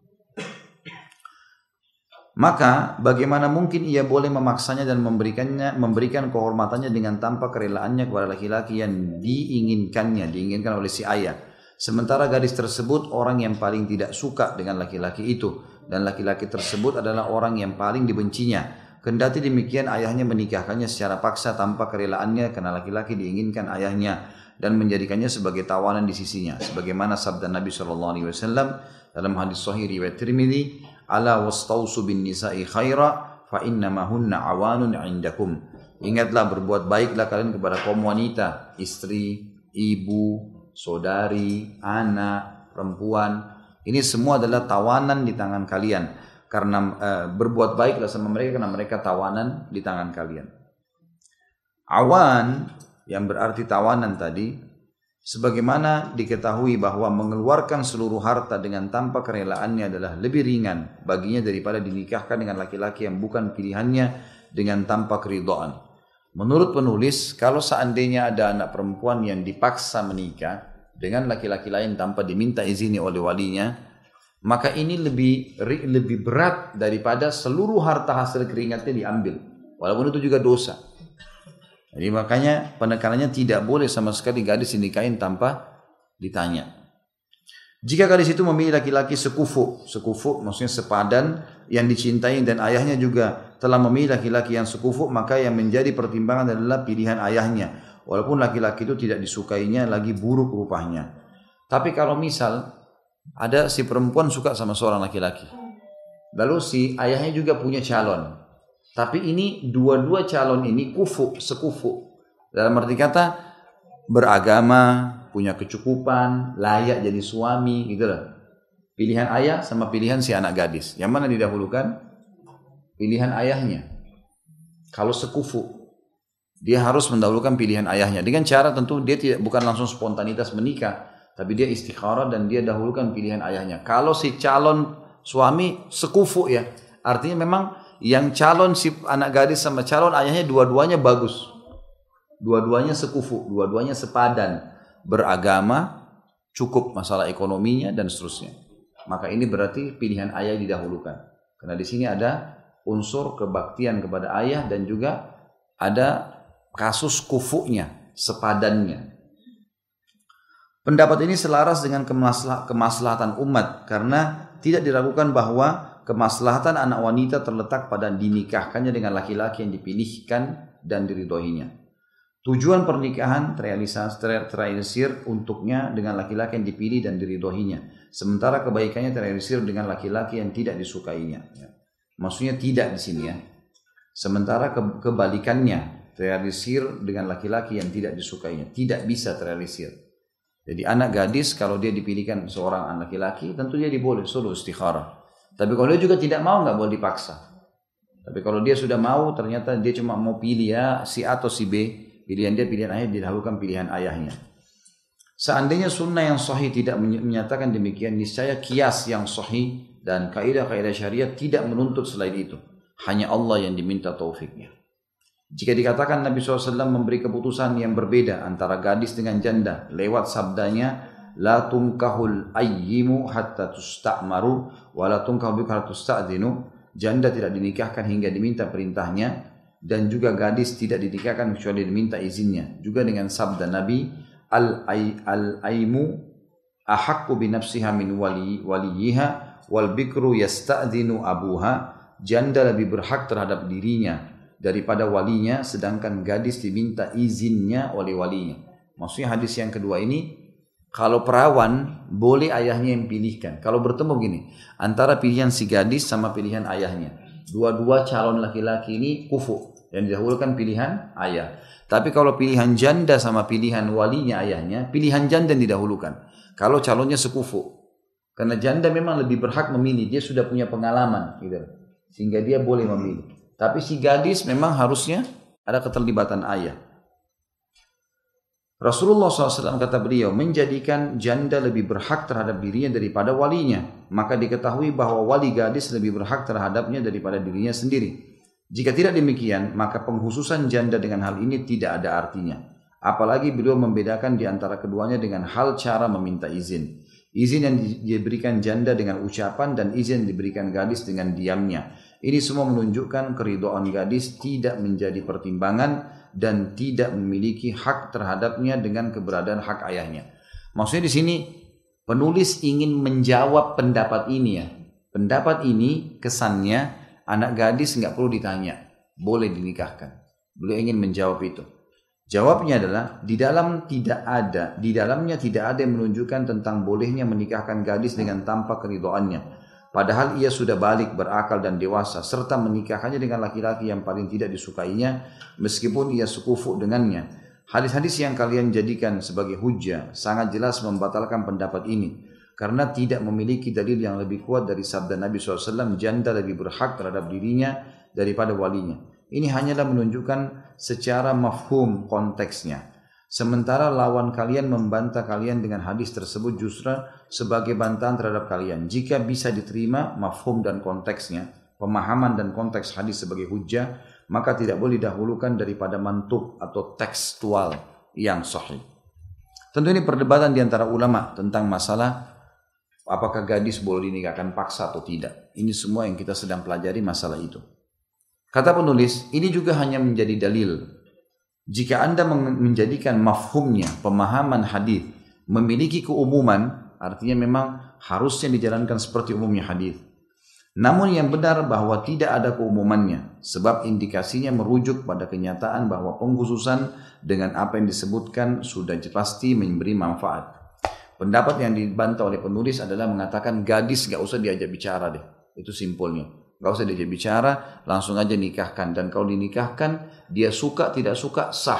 A: Maka bagaimana mungkin ia boleh memaksanya dan memberikan kehormatannya dengan tanpa kerelaannya kepada laki-laki yang diinginkan oleh si ayah. Sementara gadis tersebut orang yang paling tidak suka dengan laki-laki itu. Dan laki-laki tersebut adalah orang yang paling dibencinya. Kendati demikian ayahnya menikahkannya secara paksa tanpa kerelaannya karena laki-laki diinginkan ayahnya. Dan menjadikannya sebagai tawanan di sisinya. Sebagaimana sabda Nabi SAW dalam hadis sahih riwayat Tirmidzi, ala wastausu bin nisa'i khaira fa innama hunna awanun indakum. Ingatlah berbuat baiklah kalian kepada kaum wanita, istri, ibu, saudari, anak, perempuan. Ini semua adalah tawanan di tangan kalian. Karena berbuat baiklah sama mereka karena mereka tawanan di tangan kalian. Awan yang berarti tawanan tadi, sebagaimana diketahui bahwa mengeluarkan seluruh harta dengan tanpa kerelaannya adalah lebih ringan baginya daripada dinikahkan dengan laki-laki yang bukan pilihannya dengan tanpa keridhaan. Menurut penulis, kalau seandainya ada anak perempuan yang dipaksa menikah dengan laki-laki lain tanpa diminta izini oleh walinya, maka ini lebih berat daripada seluruh harta hasil keringatnya diambil. Walaupun itu juga dosa. Jadi makanya penekanannya tidak boleh sama sekali gadis dinikahin tanpa ditanya. Jika gadis itu memilih laki-laki sekufu maksudnya sepadan yang dicintai dan ayahnya juga telah memilih laki-laki yang sekufu, maka yang menjadi pertimbangan adalah pilihan ayahnya. Walaupun laki-laki itu tidak disukainya lagi buruk rupanya. Tapi kalau misal ada si perempuan suka sama seorang laki-laki, lalu si ayahnya juga punya calon. Tapi ini dua-dua calon ini sekufu. Dalam arti kata beragama, punya kecukupan, layak jadi suami, gitu lah. Pilihan ayah sama pilihan si anak gadis. Yang mana didahulukan? Pilihan ayahnya. Kalau sekufu, dia harus mendahulukan pilihan ayahnya. Dengan cara tentu dia bukan langsung spontanitas menikah, tapi dia istikharah dan dia dahulukan pilihan ayahnya. Kalau si calon suami sekufu ya, artinya memang yang calon si anak gadis sama calon ayahnya dua-duanya bagus. Dua-duanya sekufu, dua-duanya sepadan, beragama, cukup masalah ekonominya dan seterusnya. Maka ini berarti pilihan ayah didahulukan. Karena di sini ada unsur kebaktian kepada ayah dan juga ada kasus kufunya, sepadannya. Pendapat ini selaras dengan kemaslahatan umat karena tidak diragukan bahwa kemaslahatan anak wanita terletak pada dinikahkannya dengan laki-laki yang dipilihkan dan diridhoinya. Tujuan pernikahan terrealisir untuknya dengan laki-laki yang dipilih dan diridhoinya. Sementara kebaikannya terrealisir dengan laki-laki yang tidak disukainya. Maksudnya tidak di sini ya. Sementara kebalikannya terrealisir dengan laki-laki yang tidak disukainya. Tidak bisa terrealisir. Jadi anak gadis kalau dia dipilihkan seorang anak laki-laki tentu dia boleh suruh istikharah. Tapi kalau dia juga tidak mau, nggak boleh dipaksa. Tapi kalau dia sudah mau, ternyata dia cuma mau pilih ya si A atau si B, pilihan ayah didahulukan pilihan ayahnya. Seandainya sunnah yang sahih tidak menyatakan demikian, niscaya kias yang sahih dan kaidah-kaidah syariat tidak menuntut selain itu. Hanya Allah yang diminta taufiknya. Jika dikatakan Nabi SAW memberi keputusan yang berbeda antara gadis dengan janda lewat sabdanya, la tunkahul ayyimu hatta tusta'maru wa la tunkahu bika hatta tusta'dinu. Janda tidak dinikahkan hingga diminta perintahnya dan juga gadis tidak dinikahkan kecuali diminta izinnya. Juga dengan sabda Nabi al-aymu ahaqqu bi nafsiha min waliyiha wal bikru yasta'dhinu abuha. Janda lebih berhak terhadap dirinya daripada walinya, sedangkan gadis diminta izinnya oleh walinya. Maksudnya hadis yang kedua ini, kalau perawan boleh ayahnya yang pilihkan. Kalau bertemu gini, antara pilihan si gadis sama pilihan ayahnya, dua-dua calon laki-laki ini kufu, yang didahulukan pilihan ayah. Tapi kalau pilihan janda sama pilihan walinya ayahnya, pilihan janda yang didahulukan. Kalau calonnya sekufu, karena janda memang lebih berhak memilih, dia sudah punya pengalaman, gitu, sehingga dia boleh memilih. Tapi si gadis memang harusnya ada keterlibatan ayah. Rasulullah SAW kata beliau, menjadikan janda lebih berhak terhadap dirinya daripada walinya. Maka diketahui bahwa wali gadis lebih berhak terhadapnya daripada dirinya sendiri. Jika tidak demikian, maka penghususan janda dengan hal ini tidak ada artinya. Apalagi beliau membedakan di antara keduanya dengan hal cara meminta izin. Izin yang diberikan janda dengan ucapan dan izin yang diberikan gadis dengan diamnya. Ini semua menunjukkan keridhaan gadis tidak menjadi pertimbangan dan tidak memiliki hak terhadapnya dengan keberadaan hak ayahnya. Maksudnya di sini penulis ingin menjawab pendapat ini ya. Pendapat ini kesannya anak gadis nggak perlu ditanya, boleh dinikahkan. Beliau ingin menjawab itu. Jawabnya adalah di dalamnya tidak ada yang menunjukkan tentang bolehnya menikahkan gadis dengan tanpa keridhaannya. Padahal ia sudah balik, berakal dan dewasa, serta menikahkannya dengan laki-laki yang paling tidak disukainya, meskipun ia sekufu dengannya. Hadis-hadis yang kalian jadikan sebagai hujjah sangat jelas membatalkan pendapat ini, karena tidak memiliki dalil yang lebih kuat dari sabda Nabi SAW, janda lebih berhak terhadap dirinya daripada walinya. Ini hanyalah menunjukkan secara mafhum konteksnya. Sementara lawan kalian membantah kalian dengan hadis tersebut justru sebagai bantahan terhadap kalian. Jika bisa diterima mafhum dan konteksnya, pemahaman dan konteks hadis sebagai hujjah, maka tidak boleh didahulukan daripada mantuk atau tekstual yang sahih. Tentu ini perdebatan di antara ulama tentang masalah apakah gadis boleh dinikahkan paksa atau tidak. Ini semua yang kita sedang pelajari masalah itu. Kata penulis, ini juga hanya menjadi dalil. Jika Anda menjadikan mafhumnya, pemahaman hadis memiliki keumuman, artinya memang harusnya dijalankan seperti umumnya hadis. Namun yang benar bahwa tidak ada keumumannya, sebab indikasinya merujuk pada kenyataan bahwa pengkhususan dengan apa yang disebutkan sudah pasti memberi manfaat. Pendapat yang dibantah oleh penulis adalah mengatakan gadis gak usah diajak bicara deh, itu simpulnya. Gak usah diajak bicara, langsung aja nikahkan. Dan kalau dinikahkan, dia suka tidak suka sah.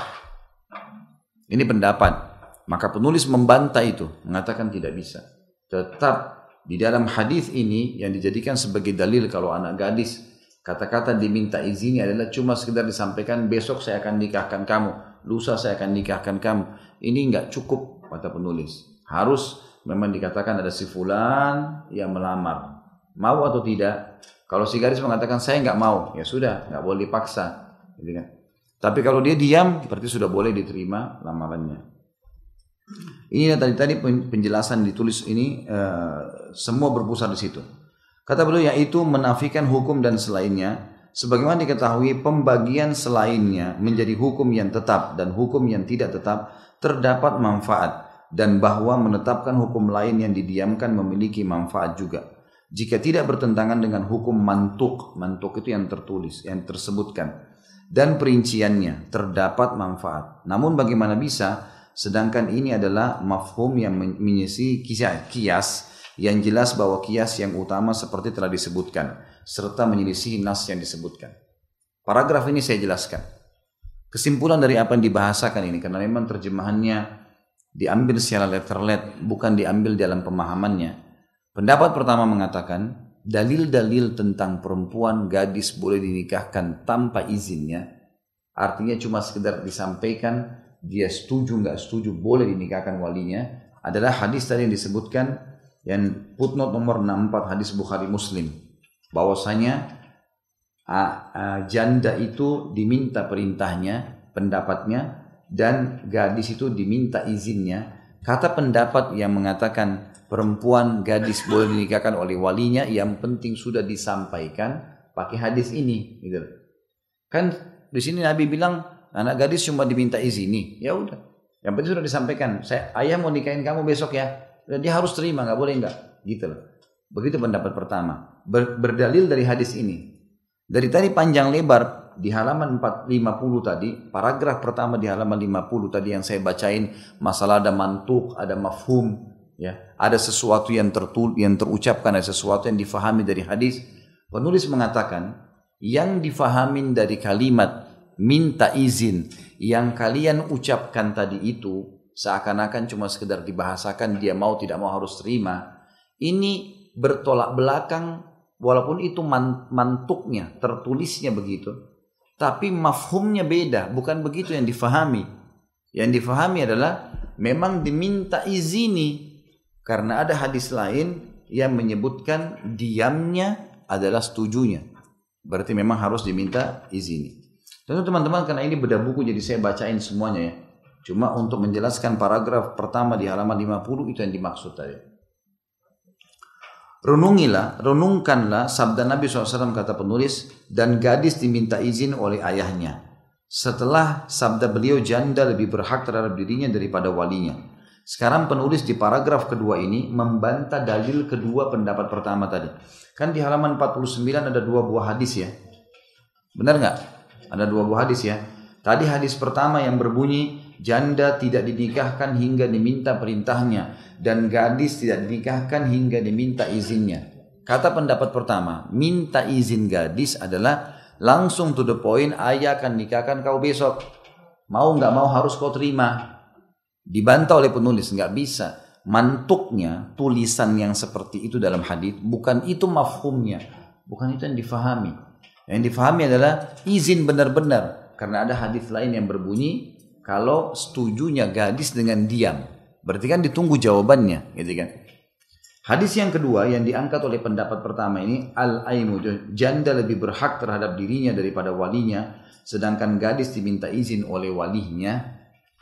A: Ini pendapat. Maka penulis membantah itu, mengatakan tidak bisa. Tetap di dalam hadis ini yang dijadikan sebagai dalil kalau anak gadis, kata-kata diminta izin adalah cuma sekedar disampaikan, besok saya akan nikahkan kamu, lusa saya akan nikahkan kamu. Ini enggak cukup kata penulis. Harus memang dikatakan ada si fulan yang melamar. Mau atau tidak? Kalau si gadis mengatakan saya nggak mau, ya sudah, nggak boleh dipaksa, gitu kan. Tapi kalau dia diam, berarti sudah boleh diterima lamarannya. Ini tadi penjelasan ditulis ini semua berpusat di situ. Kata beliau yaitu menafikan hukum dan selainnya, sebagaimana diketahui pembagian selainnya menjadi hukum yang tetap dan hukum yang tidak tetap terdapat manfaat, dan bahwa menetapkan hukum lain yang didiamkan memiliki manfaat juga. Jika tidak bertentangan dengan hukum mantuk itu yang tertulis, yang tersebutkan, dan perinciannya terdapat manfaat. Namun bagaimana bisa, sedangkan ini adalah mafhum yang menyisi kias, yang jelas bahwa kias yang utama seperti telah disebutkan, serta menyelisihi nas yang disebutkan. Paragraf ini saya jelaskan. Kesimpulan dari apa yang dibahasakan ini, karena memang terjemahannya diambil secara letterlet, bukan diambil dalam pemahamannya. Pendapat pertama mengatakan, dalil-dalil tentang perempuan gadis boleh dinikahkan tanpa izinnya, artinya cuma sekedar disampaikan, dia setuju nggak setuju boleh dinikahkan walinya, adalah hadis tadi yang disebutkan, yang footnote nomor 64 hadis Bukhari Muslim, bahwasanya janda itu diminta perintahnya, pendapatnya, dan gadis itu diminta izinnya. Kata pendapat yang mengatakan perempuan gadis boleh dinikahkan oleh walinya, yang penting sudah disampaikan pakai hadis ini, gitu. Kan di sini Nabi bilang anak gadis cuma diminta izini, ya udah. Yang penting sudah disampaikan. Ayah mau nikahin kamu besok ya. dia harus terima, nggak boleh nggak, gitu loh. Begitu pendapat pertama. Berdalil dari hadis ini. Dari tadi panjang lebar di halaman 450 tadi, paragraf pertama di halaman 50 tadi yang saya bacain, masalah ada mantuk, ada mafhum, ya, ada sesuatu yang terucapkan, ada sesuatu yang difahami dari hadis. Penulis mengatakan yang difahami dari kalimat minta izin yang kalian ucapkan tadi itu seakan-akan cuma sekedar dibahasakan, dia mau tidak mau harus terima. Ini bertolak belakang. Walaupun itu mantuknya, tertulisnya begitu, tapi mafhumnya beda, bukan begitu yang difahami. Yang difahami adalah memang diminta izini, karena ada hadis lain yang menyebutkan diamnya adalah setujunya. Berarti memang harus diminta izini. Tentu teman-teman, karena ini beda buku jadi saya bacain semuanya ya. Cuma untuk menjelaskan paragraf pertama di halaman 50 itu yang dimaksud tadi. Renungkanlah sabda Nabi SAW, kata penulis, dan gadis diminta izin oleh ayahnya. Setelah sabda beliau, janda lebih berhak terhadap dirinya daripada walinya. Sekarang penulis di paragraf kedua ini membantah dalil kedua pendapat pertama tadi. Kan di halaman 49 ada 2 buah hadis ya. Benar nggak? Ada 2 buah hadis ya. Tadi hadis pertama yang berbunyi, janda tidak dinikahkan hingga diminta perintahnya, dan gadis tidak dinikahkan hingga diminta izinnya. Kata pendapat pertama, minta izin gadis adalah langsung to the point, ayah akan nikahkan kau besok. Mau nggak mau harus kau terima. Dibantah oleh penulis, nggak bisa. Mantuknya tulisan yang seperti itu dalam hadis, bukan itu mafhumnya, bukan itu yang difahami. Yang difahami adalah izin benar-benar, karena ada hadis lain yang berbunyi kalau setujunya gadis dengan diam. Berarti kan ditunggu jawabannya, gitu kan. Hadis yang kedua yang diangkat oleh pendapat pertama ini, al-aimu, janda lebih berhak terhadap dirinya daripada walinya, sedangkan gadis diminta izin oleh walinya.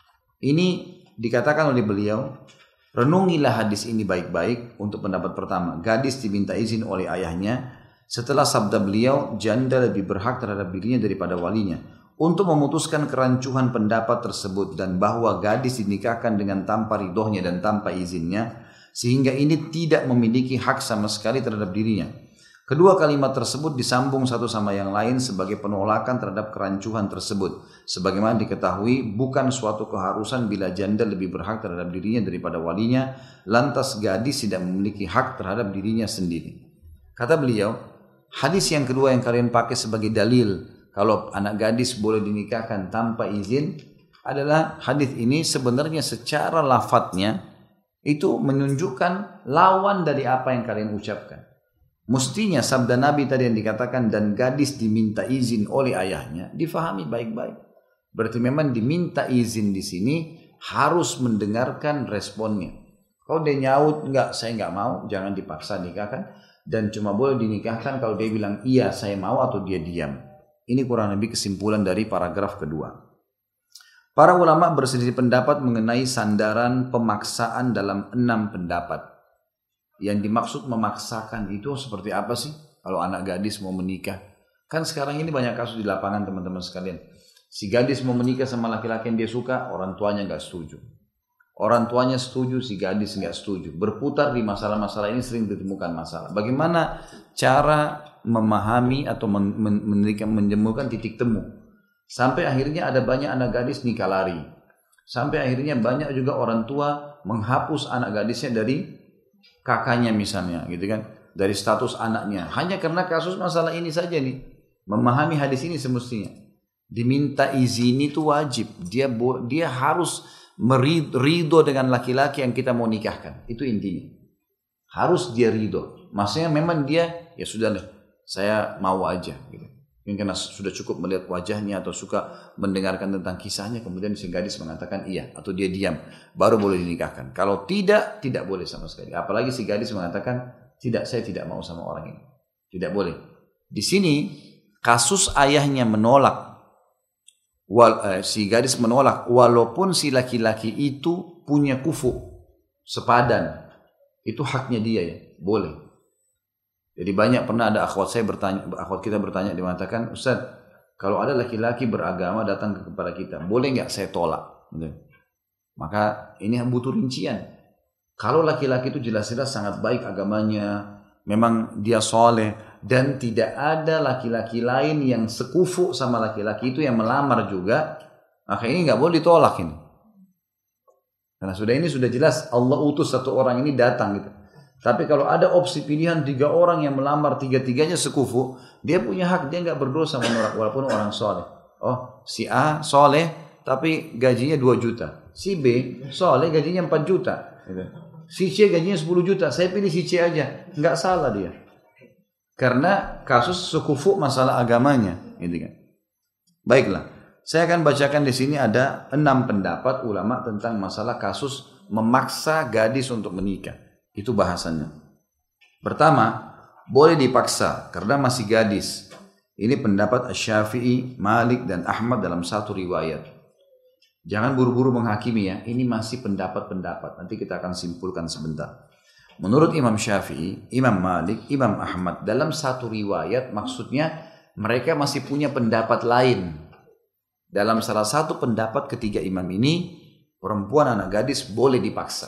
A: Ini dikatakan oleh beliau, renungilah hadis ini baik-baik untuk pendapat pertama. Gadis diminta izin oleh ayahnya. Setelah sabda beliau, janda lebih berhak terhadap dirinya daripada walinya. Untuk memutuskan kerancuhan pendapat tersebut dan bahwa gadis dinikahkan dengan tanpa ridhonya dan tanpa izinnya, sehingga ini tidak memiliki hak sama sekali terhadap dirinya. Kedua kalimat tersebut disambung satu sama yang lain sebagai penolakan terhadap kerancuhan tersebut. Sebagaimana diketahui, bukan suatu keharusan bila janda lebih berhak terhadap dirinya daripada walinya, lantas gadis tidak memiliki hak terhadap dirinya sendiri. Kata beliau, hadis yang kedua yang kalian pakai sebagai dalil kalau anak gadis boleh dinikahkan tanpa izin adalah hadis ini sebenarnya secara lafadznya itu menunjukkan lawan dari apa yang kalian ucapkan. Mestinya sabda Nabi tadi yang dikatakan dan gadis diminta izin oleh ayahnya difahami baik-baik. Berarti memang diminta izin di sini harus mendengarkan responnya. Kalau dia nyaut enggak, saya enggak mau, jangan dipaksa nikahkan, dan cuma boleh dinikahkan kalau dia bilang iya saya mau atau dia diam. Ini kurang lebih kesimpulan dari paragraf kedua. Para ulama berselisih pendapat mengenai sandaran pemaksaan dalam 6 pendapat. Yang dimaksud memaksakan itu seperti apa sih? Kalau anak gadis mau menikah. Kan sekarang ini banyak kasus di lapangan teman-teman sekalian. Si gadis mau menikah sama laki-laki yang dia suka, orang tuanya gak setuju. Orang tuanya setuju, si gadis gak setuju. Berputar di masalah-masalah ini sering ditemukan masalah. Bagaimana cara memahami atau menemukan titik temu. Sampai akhirnya ada banyak anak gadis nikah lari. Sampai akhirnya banyak juga orang tua menghapus anak gadisnya dari kakaknya misalnya, gitu kan, dari status anaknya. Hanya karena kasus masalah ini saja nih. Memahami hadis ini semestinya. Diminta izin itu wajib. Dia harus ridho dengan laki-laki yang kita mau nikahkan. Itu intinya. Harus dia ridho. Maksudnya memang dia ya sudah lah. Saya mau aja gitu. Mungkin karena sudah cukup melihat wajahnya atau suka mendengarkan tentang kisahnya, kemudian si gadis mengatakan iya atau dia diam, baru boleh dinikahkan. Kalau tidak boleh sama sekali. Apalagi si gadis mengatakan tidak, saya tidak mau sama orang ini. Tidak boleh. Di sini kasus ayahnya menolak, si gadis menolak walaupun si laki-laki itu punya kufu sepadan, itu haknya dia ya, boleh. Jadi banyak pernah ada akhwat kita bertanya, dia mengatakan, Ustaz, kalau ada laki-laki beragama datang kepada kita, boleh nggak saya tolak? Maka ini butuh rincian. Kalau laki-laki itu jelas-jelas sangat baik agamanya, memang dia soleh, dan tidak ada laki-laki lain yang sekufu sama laki-laki itu yang melamar juga, maka ini nggak boleh ditolak ini. Karena sudah jelas Allah utus satu orang ini datang gitu. Tapi kalau ada opsi pilihan 3 orang yang melamar, 3-3-nya sekufu, dia punya hak, dia nggak berdosa menolak walaupun orang soleh. Oh, si A soleh tapi gajinya 2 juta, si B soleh gajinya 4 juta, gitu. Si C gajinya 10 juta, saya pilih si C aja, nggak salah dia. Karena kasus sekufu masalah agamanya, gitu kan. Baiklah, saya akan bacakan di sini ada 6 pendapat ulama tentang masalah kasus memaksa gadis untuk menikah. Itu bahasannya. Pertama, boleh dipaksa karena masih gadis. Ini pendapat Asy-Syafi'i, Malik dan Ahmad dalam satu riwayat. Jangan buru-buru menghakimi ya, ini masih pendapat-pendapat. Nanti kita akan simpulkan sebentar. Menurut Imam Syafi'i, Imam Malik, Imam Ahmad dalam satu riwayat maksudnya mereka masih punya pendapat lain. Dalam salah satu pendapat ketiga imam ini, perempuan anak gadis boleh dipaksa.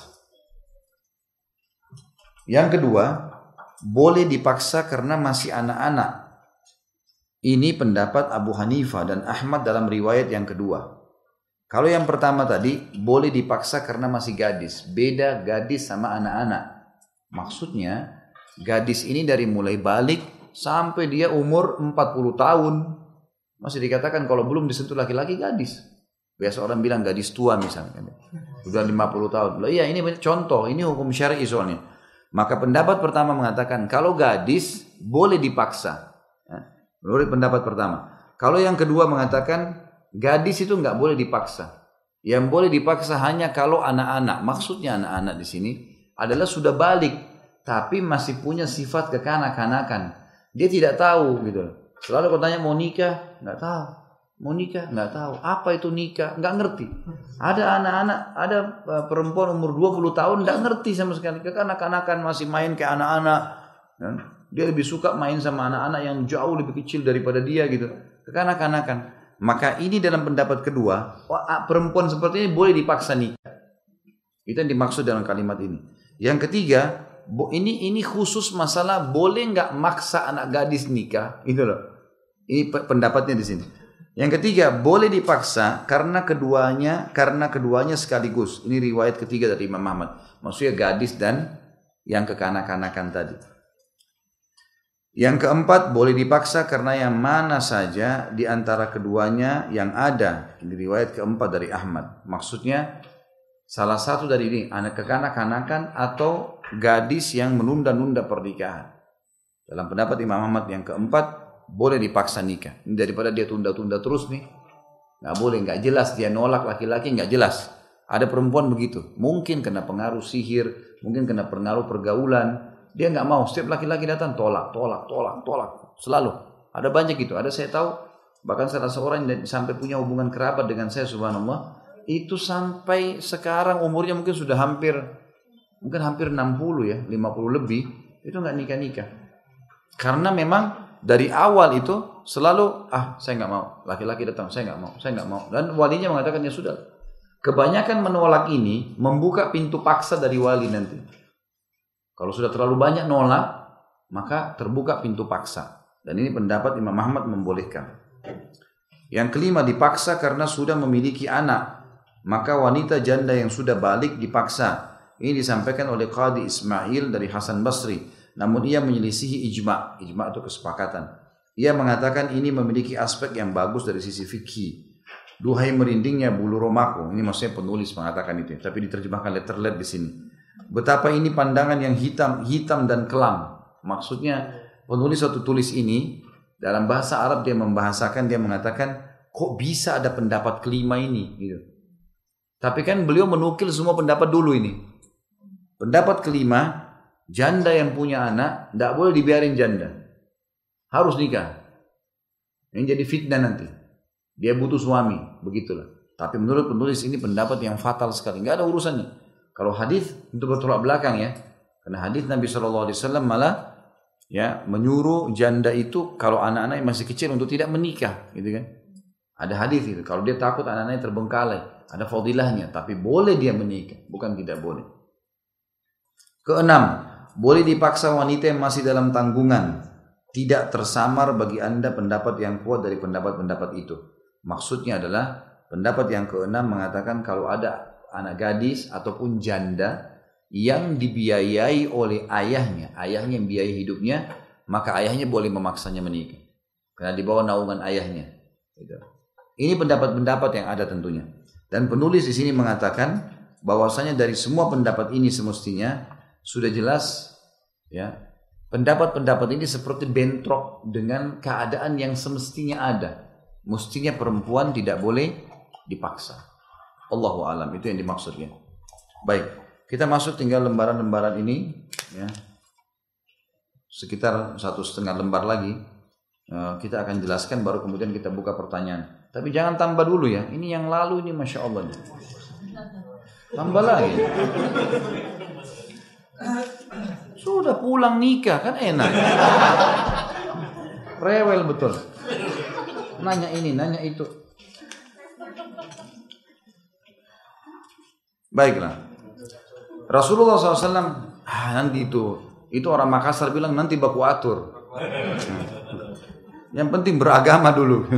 A: Yang kedua, boleh dipaksa karena masih anak-anak. Ini pendapat Abu Hanifah dan Ahmad dalam riwayat yang kedua. Kalau yang pertama tadi, boleh dipaksa karena masih gadis. Beda gadis sama anak-anak. Maksudnya, gadis ini dari mulai balik sampai dia umur 40 tahun. Masih dikatakan kalau belum disentuh laki-laki gadis. Biasa orang bilang gadis tua misalnya. Sudah 50 tahun. Loh, iya ini contoh, ini hukum syar'i soalnya. Maka pendapat pertama mengatakan kalau gadis boleh dipaksa. Menurut pendapat pertama. Kalau yang kedua mengatakan gadis itu nggak boleh dipaksa. Yang boleh dipaksa hanya kalau anak-anak. Maksudnya anak-anak di sini adalah sudah balik, tapi masih punya sifat kekanak-kanakan. Dia tidak tahu gitu. Selalu kau tanya mau nikah, nggak tahu. Mau nikah, nggak tahu. Apa itu nikah? Nggak ngerti. Ada anak-anak, ada perempuan umur 20 tahun nggak ngerti sama sekali. Kekanak-kanakan masih main kayak anak-anak. Dia lebih suka main sama anak-anak yang jauh lebih kecil daripada dia gitu. Kekanak-kanakan. Maka ini dalam pendapat kedua, perempuan seperti ini boleh dipaksa nikah. Itu yang dimaksud dalam kalimat ini. Yang ketiga, ini khusus masalah boleh nggak maksa anak gadis nikah, itu loh. Ini pendapatnya di sini. Yang ketiga, boleh dipaksa karena keduanya sekaligus. Ini riwayat ketiga dari Imam Ahmad. Maksudnya gadis dan yang kekanak-kanakan tadi. Yang keempat, boleh dipaksa karena yang mana saja di antara keduanya yang ada. Ini riwayat keempat dari Ahmad. Maksudnya salah satu dari ini, anak kekanak-kanakan atau gadis yang menunda-nunda pernikahan. Dalam pendapat Imam Ahmad yang keempat, boleh dipaksa nikah. Ini daripada dia tunda-tunda terus nih. Nggak boleh, nggak jelas. Dia nolak laki-laki, nggak jelas. Ada perempuan begitu. Mungkin kena pengaruh sihir, mungkin kena pengaruh pergaulan. Dia nggak mau, setiap laki-laki datang tolak. Selalu. Ada banyak gitu. Ada saya tahu, bahkan salah seorang yang sampai punya hubungan kerabat dengan saya, subhanallah. Itu sampai sekarang umurnya mungkin sudah hampir 60 ya, 50 lebih. Itu nggak nikah-nikah. Karena memang dari awal itu selalu, saya nggak mau. Laki-laki datang, saya nggak mau. Dan walinya mengatakan, ya sudah. Kebanyakan menolak ini membuka pintu paksa dari wali nanti. Kalau sudah terlalu banyak nolak, maka terbuka pintu paksa. Dan ini pendapat Imam Ahmad membolehkan. Yang kelima, dipaksa karena sudah memiliki anak. Maka wanita janda yang sudah balik dipaksa. Ini disampaikan oleh Qadi Ismail dari Hasan Basri. Namun ia menyelisihi ijma'. Ijma' itu kesepakatan. Ia mengatakan ini memiliki aspek yang bagus dari sisi fikih. Duhai merindingnya bulu romaku. Ini maksudnya penulis mengatakan itu. Tapi diterjemahkan letterlet di sini. Betapa ini pandangan yang hitam dan kelam. Maksudnya penulis suatu tulis ini dalam bahasa Arab dia membahasakan, dia mengatakan kok bisa ada pendapat kelima ini gitu. Tapi kan beliau menukil semua pendapat dulu ini. Pendapat kelima, janda yang punya anak tidak boleh dibiarin janda. Harus nikah. Ini jadi fitnah nanti. Dia butuh suami, begitulah. Tapi menurut penulis ini pendapat yang fatal sekali, enggak ada urusannya. Kalau hadis itu bertolak belakang ya. Karena hadis Nabi SAW malah ya menyuruh janda itu kalau anak-anaknya masih kecil untuk tidak menikah, gitu kan. Ada hadis itu. Kalau dia takut anak-anaknya terbengkalai, ada fadilahnya, tapi boleh dia menikah, bukan tidak boleh. Keenam, boleh dipaksa wanita yang masih dalam tanggungan. Tidak tersamar bagi Anda pendapat yang kuat dari pendapat-pendapat itu. Maksudnya adalah pendapat yang keenam mengatakan kalau ada anak gadis ataupun janda yang dibiayai oleh ayahnya yang biayai hidupnya, maka ayahnya boleh memaksanya menikah. Karena di bawah naungan ayahnya. Ini pendapat-pendapat yang ada tentunya. Dan penulis di sini mengatakan bahwasanya dari semua pendapat ini semestinya sudah jelas ya, pendapat-pendapat ini seperti bentrok dengan keadaan yang semestinya ada. Mestinya perempuan tidak boleh dipaksa. Allahu a'lam, itu yang dimaksudnya. Baik, kita masuk tinggal lembaran-lembaran ini ya. Sekitar 1,5 lembar lagi kita akan jelaskan, baru kemudian kita buka pertanyaan. Tapi jangan tambah dulu ya. Ini yang lalu ini Masya Allah. Tambah lagi. Sudah pulang nikah kan enak. Rewel betul. Nanya ini, nanya itu. Baiklah. Rasulullah SAW, nanti itu orang Makassar bilang nanti baku atur. Yang penting beragama dulu.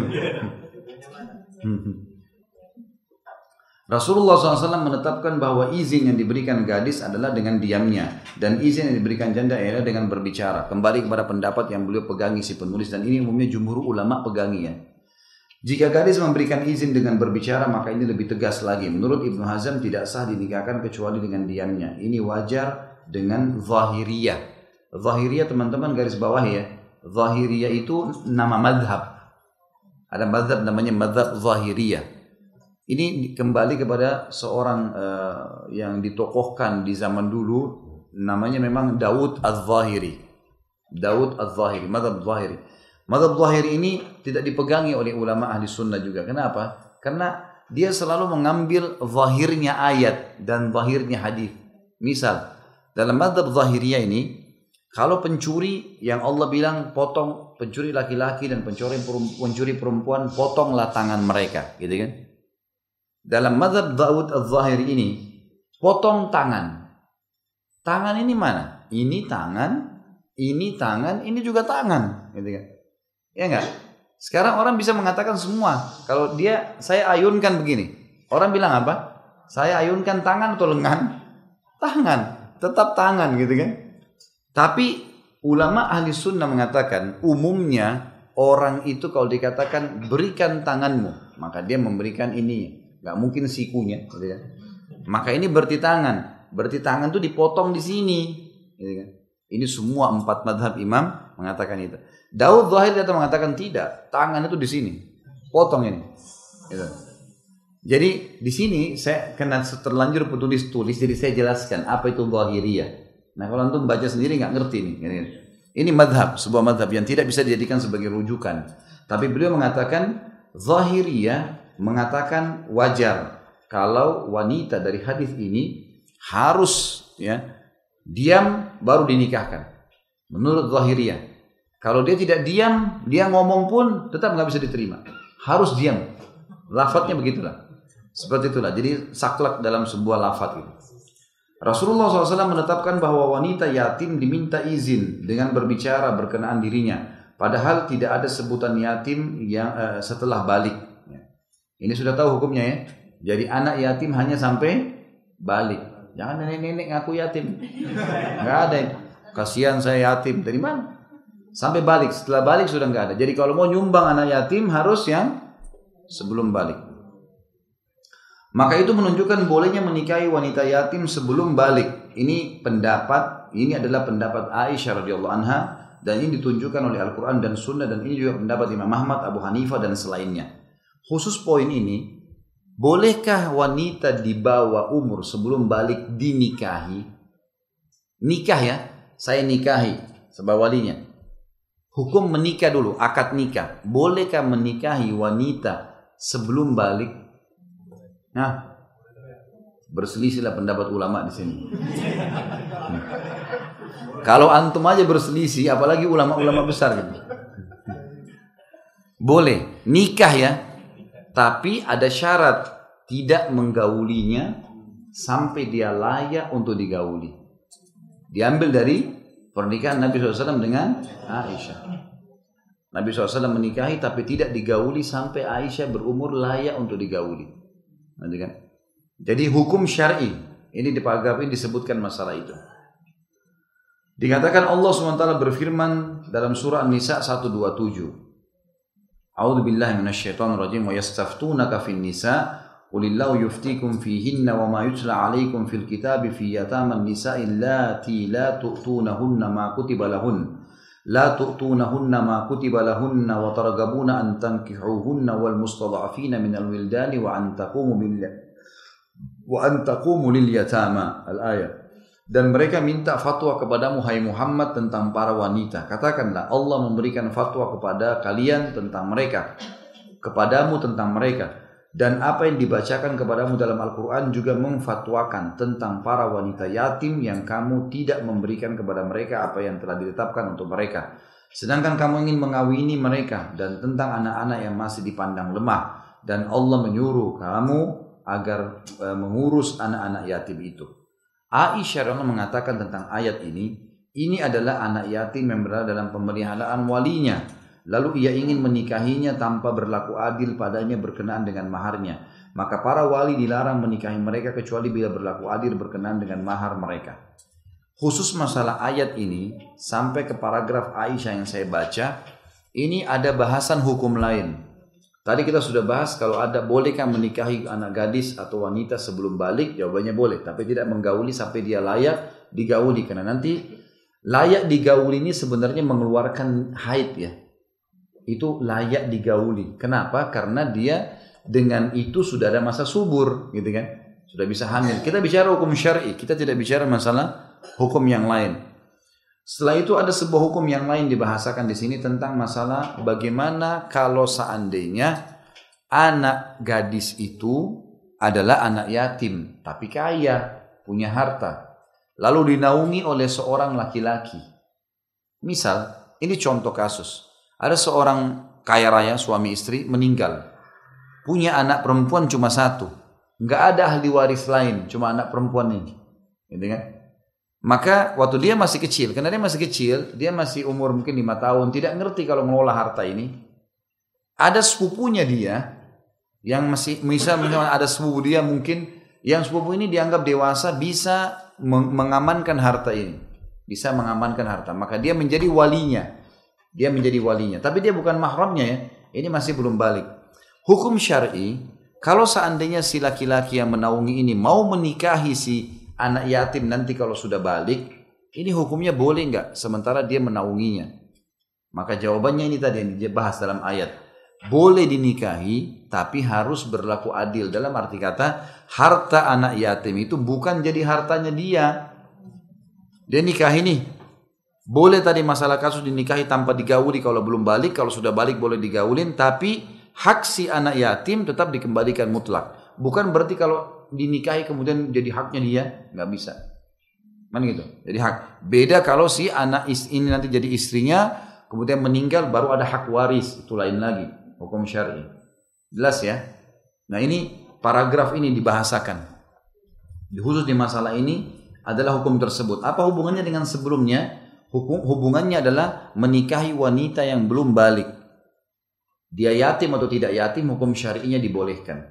A: Rasulullah SAW menetapkan bahwa izin yang diberikan gadis adalah dengan diamnya, dan izin yang diberikan janda adalah dengan berbicara. Kembali kepada pendapat yang beliau pegangi si penulis, dan ini umumnya jumhur ulama pegangi ya. Jika gadis memberikan izin dengan berbicara, maka ini lebih tegas lagi. Menurut Ibnu Hazm tidak sah dinikahkan kecuali dengan diamnya. Ini wajar dengan zahiriyah. Zahiriyah teman-teman garis bawah ya. Zahiriyah itu nama madhab. Ada madhab namanya madhab zahiriyah. Ini kembali kepada seorang yang ditokohkan di zaman dulu, namanya memang Daud Az-Zahiri. Daud Az-Zahiri, madhab Zahiri. Madhab Zahiri ini tidak dipegangi oleh ulama ahli sunnah juga. Kenapa? Karena dia selalu mengambil zahirnya ayat dan zahirnya hadis. Misal, dalam madhab Zahiriyah ini, kalau pencuri yang Allah bilang potong, pencuri laki-laki dan pencuri perempuan, potonglah tangan mereka, gitu kan? Dalam mazhab Daud Az-Zahiri ini, potong tangan. Tangan ini mana? Ini tangan, ini juga tangan, gitu kan? Ya enggak? Sekarang orang bisa mengatakan semua. Kalau saya ayunkan begini, orang bilang apa? Saya ayunkan tangan atau lengan? Tangan, tetap tangan, gitu kan? Tapi ulama ahli sunnah mengatakan umumnya orang itu kalau dikatakan berikan tanganmu, maka dia memberikan ininya. Gak mungkin sikunya, gitu kan? Maka ini berarti tangan. Berarti tangan itu dipotong di sini, gitu kan? Ini semua 4 madhab imam mengatakan itu. Daud Zahiri datang mengatakan tidak, tangan itu di sini, potong ini. Gitu. Jadi di sini saya kena terlanjur tulis, jadi saya jelaskan apa itu Zahiriyah. Nah kalau antum baca sendiri nggak ngerti nih. Gitu. Ini madhab, sebuah madhab yang tidak bisa dijadikan sebagai rujukan. Tapi beliau mengatakan Zahiriyah mengatakan wajar kalau wanita dari hadis ini harus ya diam baru dinikahkan. Menurut Zahiriyah, kalau dia tidak diam, dia ngomong pun tetap nggak bisa diterima. Harus diam. Lafadznya begitulah. Seperti itulah. Jadi saklek dalam sebuah lafadz itu. Rasulullah SAW menetapkan bahwa wanita yatim diminta izin dengan berbicara berkenaan dirinya. Padahal tidak ada sebutan yatim yang setelah balik. Ini sudah tahu hukumnya ya. Jadi anak yatim hanya sampai balik. Jangan nenek-nenek ngaku yatim. Enggak ada. Kasihan saya yatim. Dari mana? Sampai balik. Setelah balik sudah enggak ada. Jadi kalau mau nyumbang anak yatim harus yang sebelum balik. Maka itu menunjukkan bolehnya menikahi wanita yatim sebelum balik. Ini adalah pendapat Aisyah radhiyallahu anha, dan ini ditunjukkan oleh Al-Quran dan Sunnah, dan ini juga pendapat Imam Ahmad, Abu Hanifah dan selainnya. Khusus poin ini, bolehkah wanita di bawah umur sebelum balik dinikahi? Nikah ya, saya nikahi sebagai walinya. Hukum menikah dulu, akad nikah. Bolehkah menikahi wanita sebelum balik? Nah, berselisihlah pendapat ulama di sini. Kalau antum aja berselisih, apalagi ulama-ulama besar gitu. Boleh nikah ya. Tapi ada syarat, tidak menggaulinya sampai dia layak untuk digauli. Diambil dari pernikahan Nabi SAW dengan Aisyah. Nabi SAW menikahi tapi tidak digauli sampai Aisyah berumur layak untuk digauli. Nanti kan? Jadi hukum syar'i ini di paragraf ini disebutkan masalah itu. Dikatakan Allah SWT berfirman dalam surah An-Nisa 127. A'udzu billahi minasyaitonir rajim wa yastaftunaka fin nisa qulillahu yuftikum fihinna wa ma yutla 'alaikum fil kitabi fi yataman nisa'i allati la tu'tunahunna ma kutiba lahunna wa targhabuna an tankihuhunna wal mustad'afina minal wildani wa an taqumu lil yatama al-ayat. Dan mereka minta fatwa kepadamu hai Muhammad tentang para wanita. Katakanlah Allah memberikan fatwa kepada kalian tentang mereka. Kepadamu tentang mereka. Dan apa yang dibacakan kepadamu dalam Al-Quran juga memfatwakan tentang para wanita yatim yang kamu tidak memberikan kepada mereka apa yang telah ditetapkan untuk mereka. Sedangkan kamu ingin mengawini mereka dan tentang anak-anak yang masih dipandang lemah. Dan Allah menyuruh kamu agar mengurus anak-anak yatim itu. Aisyah mengatakan tentang ayat ini adalah anak yatim yang berada dalam pemeliharaan walinya. Lalu ia ingin menikahinya tanpa berlaku adil padanya berkenaan dengan maharnya. Maka para wali dilarang menikahi mereka kecuali bila berlaku adil berkenaan dengan mahar mereka. Khusus masalah ayat ini sampai ke paragraf Aisyah yang saya baca, ini ada bahasan hukum lain. Tadi kita sudah bahas kalau ada bolehkah menikahi anak gadis atau wanita sebelum balik, jawabannya boleh. Tapi tidak menggauli sampai dia layak digauli. Karena nanti layak digauli ini sebenarnya mengeluarkan haid ya. Itu layak digauli. Kenapa? Karena dia dengan itu sudah ada masa subur gitu kan. Sudah bisa hamil. Kita bicara hukum syar'i, kita tidak bicara masalah hukum yang lain. Setelah itu ada sebuah hukum yang lain dibahasakan di sini tentang masalah bagaimana kalau seandainya anak gadis itu adalah anak yatim tapi kaya, punya harta, lalu dinaungi oleh seorang laki-laki. Misal, ini contoh kasus. Ada seorang kaya raya suami istri meninggal, punya anak perempuan cuma satu, nggak ada ahli waris lain, cuma anak perempuan ini, gitu kan? Maka waktu dia masih kecil, karena dia masih kecil, dia masih umur mungkin 5 tahun, tidak ngerti kalau mengelola harta ini. Ada sepupunya dia, yang masih, misalnya ada sepupu dia mungkin, yang sepupu ini dianggap dewasa bisa mengamankan harta ini. Bisa mengamankan harta, maka dia menjadi walinya. Dia menjadi walinya, tapi dia bukan mahramnya ya, ini masih belum balik. Hukum syar'i, kalau seandainya si laki-laki yang menaungi ini mau menikahi si anak yatim nanti kalau sudah balik, ini hukumnya boleh enggak sementara dia menaunginya? Maka jawabannya ini tadi yang dibahas dalam ayat. Boleh dinikahi tapi harus berlaku adil. Dalam arti kata harta anak yatim itu bukan jadi hartanya dia. Dia nikahi nih. Boleh tadi masalah kasus dinikahi tanpa digauli kalau belum balik. Kalau sudah balik boleh digaulin. Tapi hak si anak yatim tetap dikembalikan mutlak. Bukan berarti kalau dinikahi kemudian jadi haknya dia, nggak bisa. Kan gitu. Jadi hak. Beda kalau si anak ini nanti jadi istrinya, kemudian meninggal baru ada hak waris, itu lain lagi. Hukum syar'i. Jelas ya? Nah ini paragraf ini dibahasakan. Khusus di masalah ini adalah hukum tersebut. Apa hubungannya dengan sebelumnya? Hubungannya adalah menikahi wanita yang belum balik. Dia yatim atau tidak yatim, hukum syar'inya dibolehkan.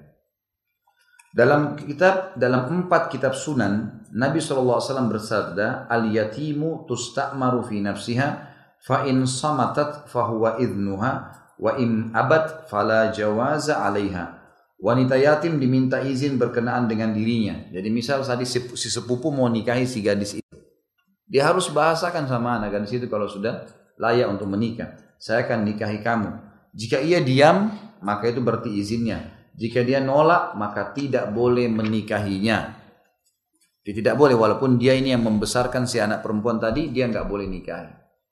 A: Dalam 4 kitab sunan, Nabi SAW bersabda, al-yatimu tusta'maru fi nafsiha, fa in samatat fahuwa idnuha, wa in abad fala jawaza alaiha. Wanita yatim diminta izin berkenaan dengan dirinya. Jadi misal tadi si sepupu mau nikahi si gadis itu, dia harus bahasakan sama anak gadis itu kalau sudah layak untuk menikah. Saya akan nikahi kamu. Jika ia diam, maka itu berarti izinnya. Jika dia nolak, maka tidak boleh menikahinya. Dia tidak boleh, walaupun dia ini yang membesarkan si anak perempuan tadi, dia nggak boleh nikahi.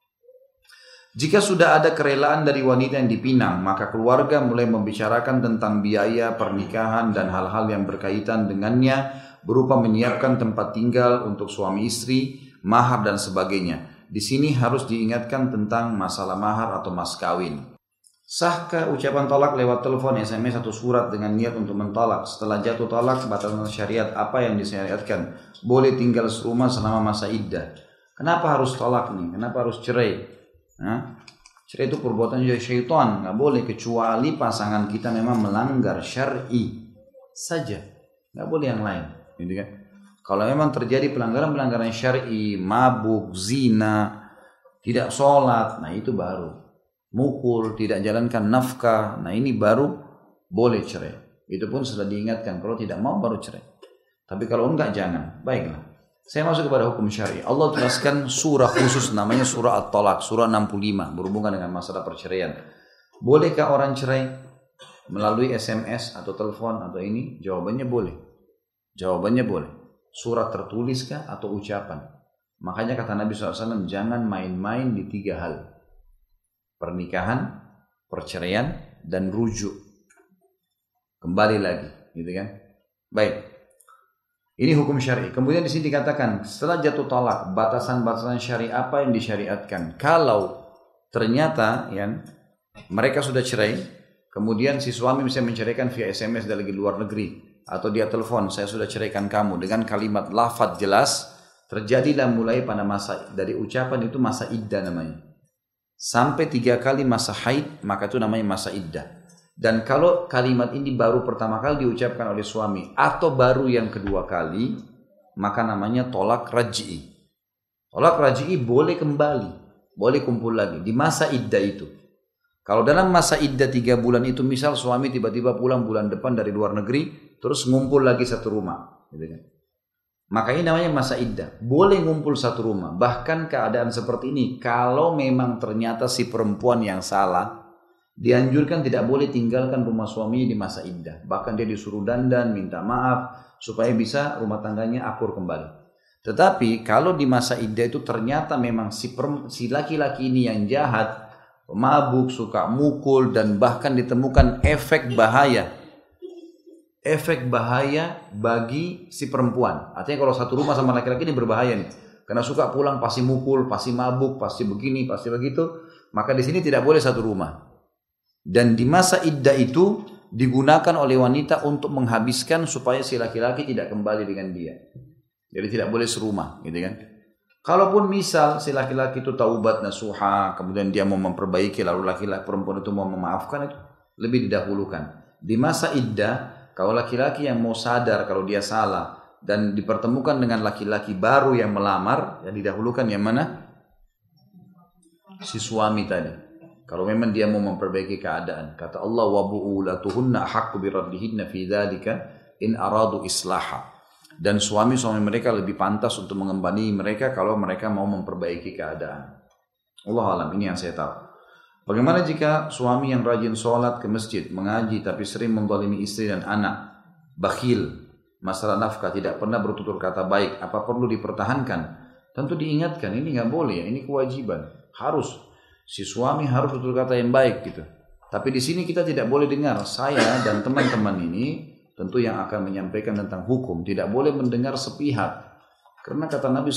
A: Jika sudah ada kerelaan dari wanita yang dipinang, maka keluarga mulai membicarakan tentang biaya pernikahan dan hal-hal yang berkaitan dengannya, berupa menyiapkan tempat tinggal untuk suami istri, mahar dan sebagainya. Di sini harus diingatkan tentang masalah mahar atau mas kawin. Sahkah ucapan tolak lewat telepon, SMS atau surat dengan niat untuk mentolak? Setelah jatuh tolak, batasan syariat apa yang disyariatkan? Boleh tinggal serumah selama masa iddah. Kenapa harus tolak nih? Kenapa harus cerai? Nah, cerai itu perbuatan syaitan, nggak boleh kecuali pasangan kita memang melanggar syar'i saja, nggak boleh yang lain, gitu kan? Kalau memang terjadi pelanggaran-pelanggaran syar'i, mabuk, zina, tidak sholat, nah itu baru mukul, tidak jalankan nafkah, nah ini baru boleh cerai. Itu pun sudah diingatkan, kalau tidak mau baru cerai. Tapi kalau enggak jangan. Baiklah. Saya masuk kepada hukum syar'i. Allah jelaskan surah khusus namanya surah At-Talaq, surah 65 berhubungan dengan masalah perceraian. Bolehkah orang cerai melalui SMS atau telepon atau ini? Jawabannya boleh. Jawabannya boleh. Surat tertuliskah atau ucapan? Makanya kata Nabi SAW, jangan main-main di 3 hal. Pernikahan, perceraian, dan rujuk. Kembali lagi, gitu kan? Baik. Ini hukum syar'i. Kemudian di sini dikatakan setelah jatuh talak, batasan-batasan syar'i apa yang disyariatkan? Kalau ternyata ya mereka sudah cerai, kemudian si suami bisa menceraikan via SMS dari luar negeri atau dia telepon, saya sudah ceraikan kamu dengan kalimat lafaz jelas, terjadilah mulai pada masa dari ucapan itu masa iddah namanya. Sampai 3 kali masa haid, maka itu namanya masa iddah. Dan kalau kalimat ini baru pertama kali diucapkan oleh suami atau baru yang kedua kali, maka namanya tolak raj'i. Tolak raj'i boleh kembali, boleh kumpul lagi di masa iddah itu. Kalau dalam masa iddah 3 bulan itu, misal suami tiba-tiba pulang bulan depan dari luar negeri, terus ngumpul lagi satu rumah, gitu kan? Maka ini namanya masa iddah. Boleh ngumpul satu rumah. Bahkan keadaan seperti ini, kalau memang ternyata si perempuan yang salah, dianjurkan tidak boleh tinggalkan rumah suaminya di masa iddah. Bahkan dia disuruh dandan, minta maaf, supaya bisa rumah tangganya akur kembali. Tetapi kalau di masa iddah itu ternyata memang si laki-laki ini yang jahat, mabuk, suka mukul, dan bahkan ditemukan efek bahaya. Efek bahaya bagi si perempuan. Artinya kalau satu rumah sama laki-laki ini berbahaya nih. Karena suka pulang pasti mukul, pasti mabuk, pasti begini, pasti begitu. Maka di sini tidak boleh satu rumah. Dan di masa iddah itu digunakan oleh wanita untuk menghabiskan supaya si laki-laki tidak kembali dengan dia. Jadi tidak boleh serumah, gitu kan? Kalaupun misal si laki-laki itu taubat nasuha, kemudian dia mau memperbaiki, lalu laki-laki perempuan itu mau memaafkan, itu lebih didahulukan. Di masa iddah, kalau laki-laki yang mau sadar kalau dia salah dan dipertemukan dengan laki-laki baru yang melamar, yang didahulukan yang mana? Si suami tadi. Kalau memang dia mau memperbaiki keadaan, kata Allah, wa bu'ulatuhunna ahaqqu biraddihinna fi dzalika in aradu islaha. Dan suami-suami mereka lebih pantas untuk mengembalikan mereka kalau mereka mau memperbaiki keadaan. Allah alam, ini yang saya tahu. Bagaimana jika suami yang rajin sholat ke masjid, mengaji tapi sering menzalimi istri dan anak, bakhil, masalah nafkah, tidak pernah bertutur kata baik, apa perlu dipertahankan? Tentu diingatkan, ini nggak boleh ya, ini kewajiban, harus. Si suami harus betul kata yang baik gitu. Tapi di sini kita tidak boleh dengar, saya dan teman-teman ini tentu yang akan menyampaikan tentang hukum tidak boleh mendengar sepihak. Karena kata Nabi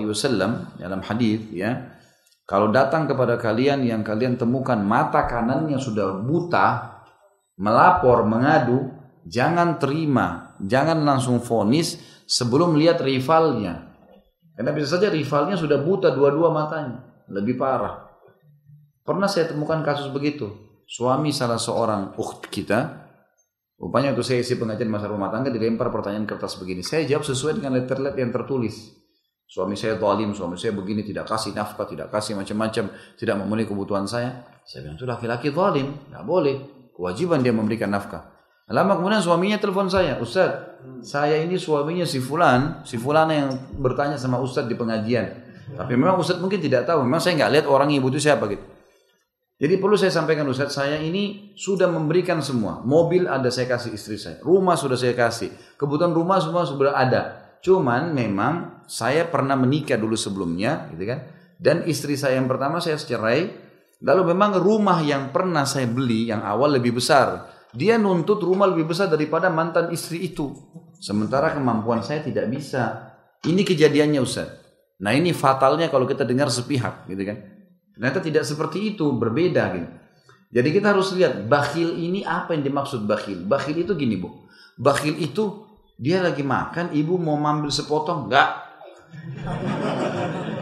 A: SAW dalam hadis ya, kalau datang kepada kalian yang kalian temukan mata kanannya sudah buta, melapor, mengadu, jangan terima, jangan langsung vonis sebelum lihat rivalnya. Karena bisa saja rivalnya sudah buta dua-dua matanya, lebih parah. Pernah saya temukan kasus begitu. Suami salah seorang ukht kita, rupanya itu saya isi pengajian masalah rumah tangga, dilempar pertanyaan kertas begini. Saya jawab sesuai dengan letter-letter yang tertulis. Suami saya zalim, suami saya begini, tidak kasih nafkah, tidak kasih macam-macam, tidak memenuhi kebutuhan saya. Saya bilang itu laki-laki zalim, tidak boleh. Kewajiban dia memberikan nafkah. Lama kemudian suaminya telepon saya, Ustaz, saya ini suaminya si fulan yang bertanya sama Ustaz di pengajian. Tapi memang Ustaz mungkin tidak tahu, memang saya nggak lihat orang ibu itu siapa gitu. Jadi perlu saya sampaikan Ustaz, saya ini sudah memberikan semua. Mobil ada saya kasih istri saya. Rumah sudah saya kasih. Kebutuhan rumah semua sudah ada. Cuman memang saya pernah menikah dulu sebelumnya, gitu kan. Dan istri saya yang pertama saya cerai. Lalu memang rumah yang pernah saya beli yang awal lebih besar. Dia nuntut rumah lebih besar daripada mantan istri itu. Sementara kemampuan saya tidak bisa. Ini kejadiannya Ustaz. Nah ini fatalnya kalau kita dengar sepihak, gitu kan. Ternyata tidak seperti itu, berbeda gitu. Jadi kita harus lihat bakhil ini apa yang dimaksud bakhil. Bakhil itu gini Bu. Bakhil itu dia lagi makan, ibu mau ambil sepotong, enggak.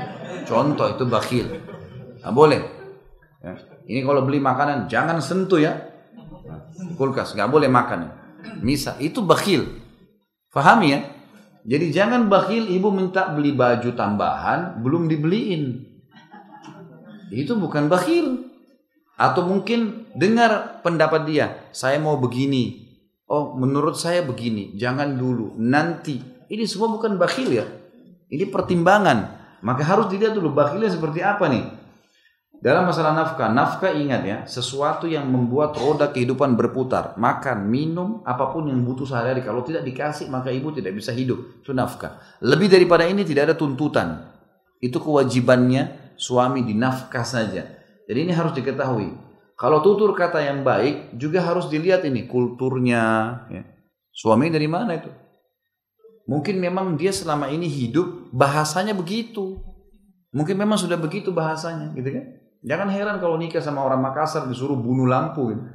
A: Contoh itu bakhil. Nggak boleh. Ya. Ini kalau beli makanan jangan sentuh ya. Kulkas nggak boleh makan. Misal itu bakhil. Fahami ya? Jadi jangan bakhil ibu minta beli baju tambahan belum dibeliin. Itu bukan bakhil. Atau mungkin dengar pendapat dia, saya mau begini. Oh, menurut saya begini, jangan dulu, nanti. Ini semua bukan bakhil ya. Ini pertimbangan. Maka harus dilihat dulu bakhilnya seperti apa nih. Dalam masalah nafkah, nafkah ingat ya, sesuatu yang membuat roda kehidupan berputar. Makan, minum, apapun yang butuh sehari-hari. Kalau tidak dikasih, maka ibu tidak bisa hidup. Itu nafkah. Lebih daripada ini tidak ada tuntutan. Itu kewajibannya suami dinafkah saja. Jadi ini harus diketahui. Kalau tutur kata yang baik, juga harus dilihat ini kulturnya. Ya. Suami dari mana itu? Mungkin memang dia selama ini hidup, bahasanya begitu. Mungkin memang sudah begitu bahasanya, gitu kan? Jangan heran kalau nikah sama orang Makassar disuruh bunuh lampu. Gitu.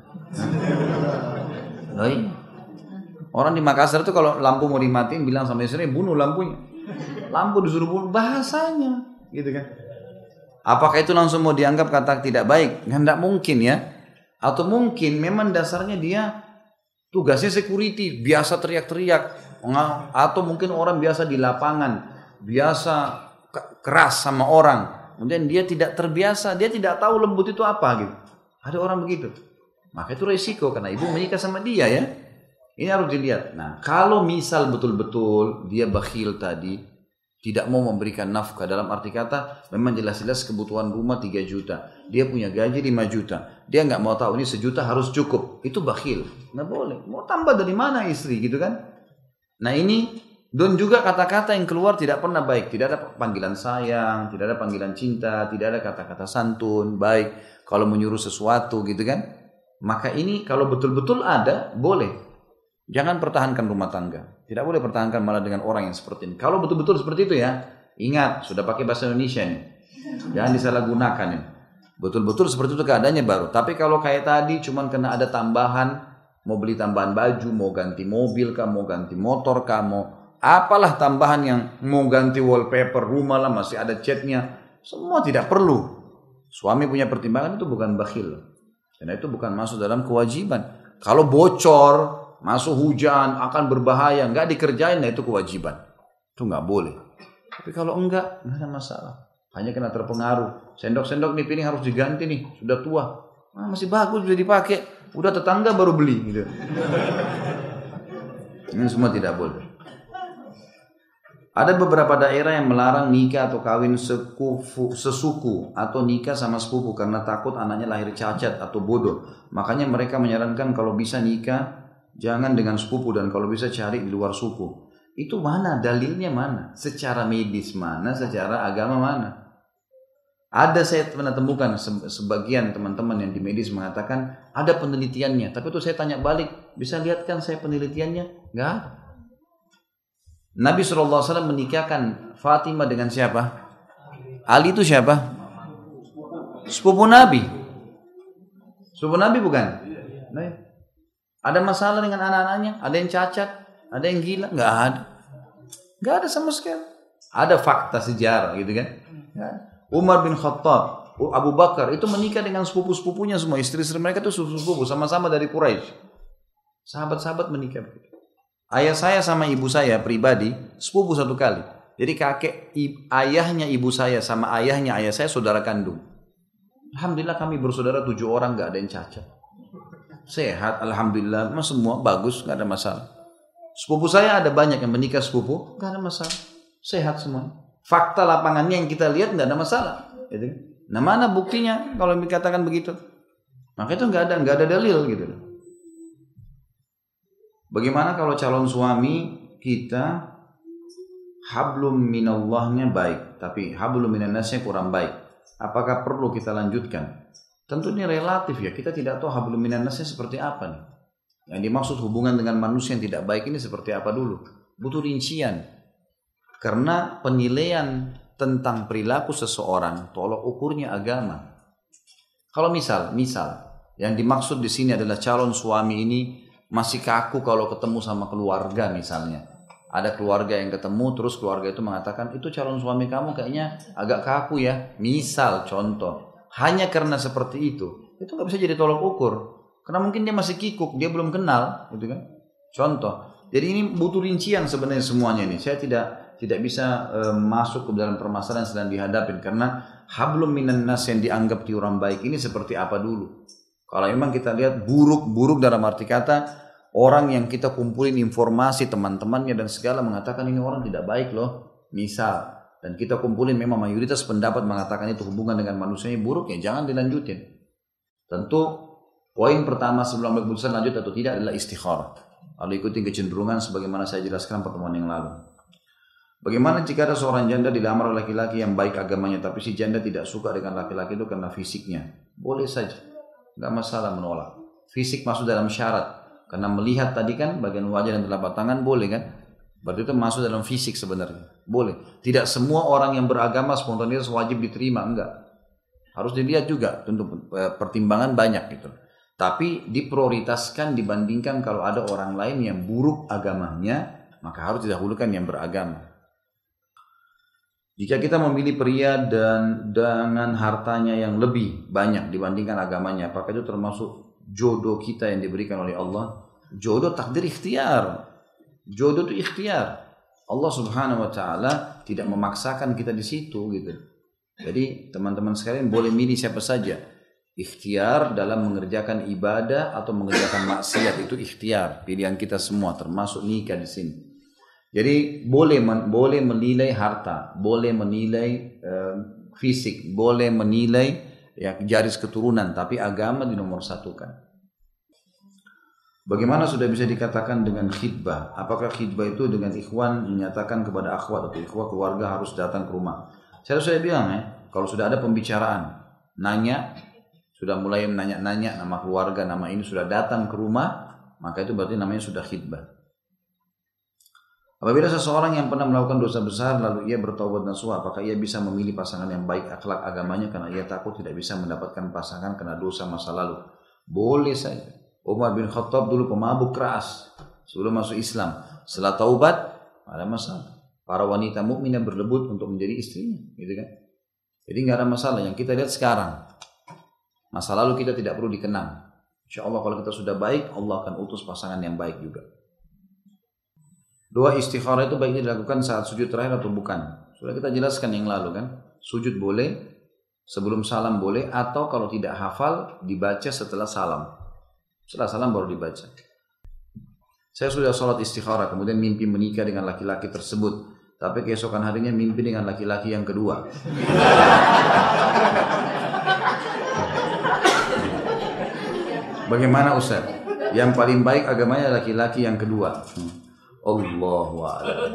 A: Nah, iya. Orang di Makassar itu kalau lampu mau dimatiin bilang sama istrinya bunuh lampunya. Lampu disuruh bunuh bahasanya, gitu kan? Apakah itu langsung mau dianggap kata tidak baik? Nggak mungkin ya. Atau mungkin memang dasarnya dia tugasnya security, biasa teriak-teriak. Atau mungkin orang biasa di lapangan, biasa keras sama orang. Kemudian dia tidak terbiasa, dia tidak tahu lembut itu apa gitu. Ada orang begitu. Maka itu resiko karena ibu menikah sama dia ya. Ini harus dilihat. Nah, kalau misal betul-betul dia bakhil tadi, tidak mau memberikan nafkah dalam arti kata, memang jelas-jelas kebutuhan rumah 3 juta. Dia punya gaji 5 juta. Dia nggak mau tahu ini 1 juta harus cukup. Itu bakhil. Nggak boleh. Mau tambah dari mana istri gitu kan? Nah ini, dan juga kata-kata yang keluar tidak pernah baik. Tidak ada panggilan sayang, tidak ada panggilan cinta, tidak ada kata-kata santun, baik. Kalau menyuruh sesuatu gitu kan. Maka ini kalau betul-betul ada, boleh. Jangan pertahankan rumah tangga. Tidak boleh pertahankan malah dengan orang yang seperti ini. Kalau betul-betul seperti itu ya, ingat, sudah pakai bahasa Indonesia nih. Jangan disalahgunakan nih. Betul-betul seperti itu keadaannya baru. Tapi kalau kayak tadi cuman kena ada tambahan, mau beli tambahan baju, mau ganti mobil kah, mau ganti motor kah, mau apalah tambahan yang mau ganti wallpaper rumah lah, masih ada catnya, semua tidak perlu. Suami punya pertimbangan itu bukan bakhil. Karena itu bukan masuk dalam kewajiban. Kalau bocor, masuk hujan, akan berbahaya, nggak dikerjain, nah itu kewajiban. Itu nggak boleh. Tapi kalau enggak ada masalah. Hanya kena terpengaruh. Sendok-sendok nih piring harus diganti nih, sudah tua. Ah, masih bagus, sudah dipakai. Udah tetangga baru beli gitu. Ini semua tidak boleh. Ada beberapa daerah yang melarang nikah atau kawin sesuku atau nikah sama sepupu karena takut anaknya lahir cacat atau bodoh. Makanya mereka menyarankan kalau bisa nikah jangan dengan sepupu dan kalau bisa cari di luar suku. Itu mana dalilnya mana? Secara medis mana? Secara agama mana? Ada saya pernah temukan sebagian teman-teman yang di medis mengatakan ada penelitiannya. Tapi itu saya tanya balik, bisa lihat kan saya penelitiannya? Enggak ada. Nabi SAW menikahkan Fatimah dengan siapa? Ali itu siapa? Sepupu Nabi. Sepupu Nabi bukan? Nah, ada masalah dengan anak-anaknya? Ada yang cacat? Ada yang gila? Enggak ada. Enggak ada sama sekali. Ada fakta sejarah gitu kan? Umar bin Khattab, Abu Bakar itu menikah dengan sepupu-sepupunya semua. Istri-istri mereka itu sepupu-sepupu sama-sama dari Quraisy. Sahabat-sahabat menikah begitu. Ayah saya sama ibu saya pribadi sepupu satu kali. Jadi ayahnya ibu saya sama ayahnya ayah saya saudara kandung. Alhamdulillah kami bersaudara 7 orang, nggak ada yang cacat. Sehat, alhamdulillah, semua bagus, nggak ada masalah. Sepupu saya ada banyak yang menikah sepupu, nggak ada masalah, sehat semua. Fakta lapangannya yang kita lihat nggak ada masalah. Nah mana buktinya kalau dikatakan begitu? Maka itu nggak ada dalil gitu. Bagaimana kalau calon suami kita hablum minallahnya baik, tapi hablum minannasnya kurang baik? Apakah perlu kita lanjutkan? Tentu ini relatif ya, kita tidak tahu hablum minannasnya seperti apa nih. Yang dimaksud hubungan dengan manusia yang tidak baik ini seperti apa dulu? Butuh rincian. Karena penilaian tentang perilaku seseorang, tolok ukurnya agama. Kalau misal yang dimaksud di sini adalah calon suami ini masih kaku kalau ketemu sama keluarga misalnya. Ada keluarga yang ketemu, terus keluarga itu mengatakan, itu calon suami kamu kayaknya agak kaku ya. Misal, contoh. Hanya karena seperti itu nggak bisa jadi tolok ukur. Karena mungkin dia masih kikuk, dia belum kenal, gitu kan. Contoh. Jadi ini butuh rincian sebenarnya semuanya ini. Saya tidak bisa masuk ke dalam permasalahan yang sedang dihadapin. Karena hablum minan nas yang dianggap orang baik ini seperti apa dulu. Kalau memang kita lihat buruk dalam arti kata, orang yang kita kumpulin informasi teman-temannya dan segala mengatakan ini orang tidak baik loh. Misal, dan kita kumpulin memang mayoritas pendapat mengatakan itu hubungan dengan manusianya buruk, ya jangan dilanjutin. Tentu poin pertama sebelum ambil keputusan lanjut atau tidak adalah istikharah. Lalu ikuti kecenderungan sebagaimana saya jelaskan pertemuan yang lalu. Bagaimana jika ada seorang janda dilamar oleh laki-laki yang baik agamanya, tapi si janda tidak suka dengan laki-laki itu karena fisiknya? Boleh saja, nggak masalah menolak. Fisik masuk dalam syarat. Karena melihat tadi kan bagian wajah dan telapak tangan boleh kan? Berarti itu masuk dalam fisik sebenarnya. Boleh. Tidak semua orang yang beragama spontanitas wajib diterima, enggak. Harus dilihat juga, tentu pertimbangan banyak gitu. Tapi diprioritaskan dibandingkan kalau ada orang lain yang buruk agamanya, maka harus didahulukan yang beragama. Jika kita memilih pria dan dengan hartanya yang lebih banyak dibandingkan agamanya, apakah itu termasuk jodoh kita yang diberikan oleh Allah? Jodoh takdir ikhtiar. Jodoh itu ikhtiar. Allah Subhanahu wa taala tidak memaksakan kita di situ gitu. Jadi teman-teman sekalian boleh milih siapa saja. Ikhtiar dalam mengerjakan ibadah atau mengerjakan maksiat itu ikhtiar, pilihan kita semua termasuk nikah di sini. Jadi boleh menilai harta, boleh menilai fisik, boleh menilai ya garis keturunan, tapi agama dinomorsatukan. Bagaimana sudah bisa dikatakan dengan khidbah? Apakah khidbah itu dengan ikhwan menyatakan kepada akhwat atau ikhwah keluarga harus datang ke rumah? Saya bilang ya, kalau sudah ada pembicaraan, nanya, sudah mulai nanya-nanya nama keluarga, nama ini sudah datang ke rumah, maka itu berarti namanya sudah khidbah. Apabila seseorang yang pernah melakukan dosa besar lalu ia bertaubat nasuha, apakah ia bisa memilih pasangan yang baik akhlak agamanya karena ia takut tidak bisa mendapatkan pasangan karena dosa masa lalu? Boleh saja. Umar bin Khattab dulu pemabuk keras sebelum masuk Islam. Setelah taubat, ada masalah. Para wanita mukminah berebut untuk menjadi istrinya, gitu kan? Jadi nggak ada masalah. Yang kita lihat sekarang, masa lalu kita tidak perlu dikenang. Insya Allah kalau kita sudah baik, Allah akan utus pasangan yang baik juga. Doa istikharah itu baiknya dilakukan saat sujud terakhir atau bukan? Sudah kita jelaskan yang lalu kan? Sujud boleh, sebelum salam boleh, atau kalau tidak hafal dibaca setelah salam. Setelah salam baru dibaca. Saya sudah sholat istikharah, kemudian mimpi menikah dengan laki-laki tersebut. Tapi keesokan harinya mimpi dengan laki-laki yang kedua. Bagaimana Ustaz? Yang paling baik agamanya laki-laki yang kedua. Allahu a'lam.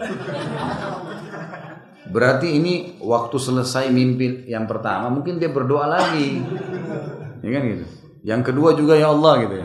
A: Berarti ini waktu selesai mimpi yang pertama, mungkin dia berdoa lagi. Ya kan gitu. Yang kedua juga ya Allah gitu ya.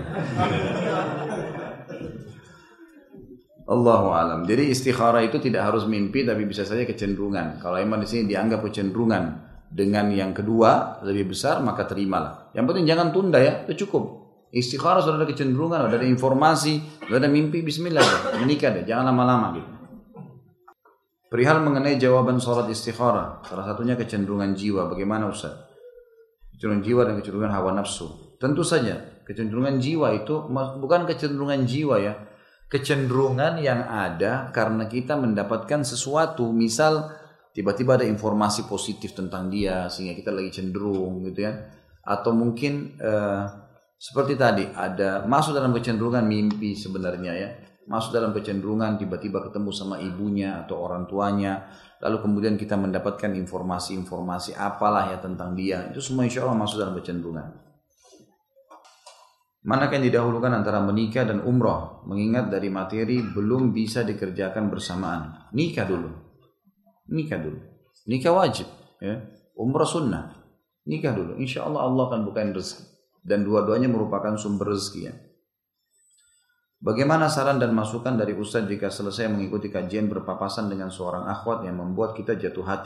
A: Allahu alam. Jadi istikharah itu tidak harus mimpi tapi bisa saja kecenderungan. Kalau memang di sini dianggap kecenderungan dengan yang kedua lebih besar maka terimalah. Yang penting jangan tunda ya, itu cukup. Istikharah sudah ada kecenderungan, sudah ada informasi, sudah ada mimpi, bismillah menikah deh, jangan lama-lama gitu. Perihal mengenai jawaban sholat istikharah, salah satunya kecenderungan jiwa. Bagaimana Ustaz? Kecenderungan jiwa dan kecenderungan hawa nafsu. Tentu saja kecenderungan jiwa itu bukan kecenderungan jiwa ya, kecenderungan yang ada karena kita mendapatkan sesuatu, misal tiba-tiba ada informasi positif tentang dia sehingga kita lagi cenderung gitu ya, atau mungkin seperti tadi ada masuk dalam kecenderungan mimpi sebenarnya ya, masuk dalam kecenderungan tiba-tiba ketemu sama ibunya atau orang tuanya, lalu kemudian kita mendapatkan informasi-informasi apalah ya tentang dia, itu semua insya Allah masuk dalam kecenderungan. Manakah yang didahulukan antara menikah dan umrah? Mengingat dari materi belum bisa dikerjakan bersamaan. Nikah dulu. Nikah wajib. Ya. Umrah sunnah. Nikah dulu. Insya Allah Allah akan bukain rezeki. Dan dua-duanya merupakan sumber rezeki ya. Bagaimana saran dan masukan dari Ustaz jika selesai mengikuti kajian berpapasan dengan seorang akhwat yang membuat kita jatuh hati?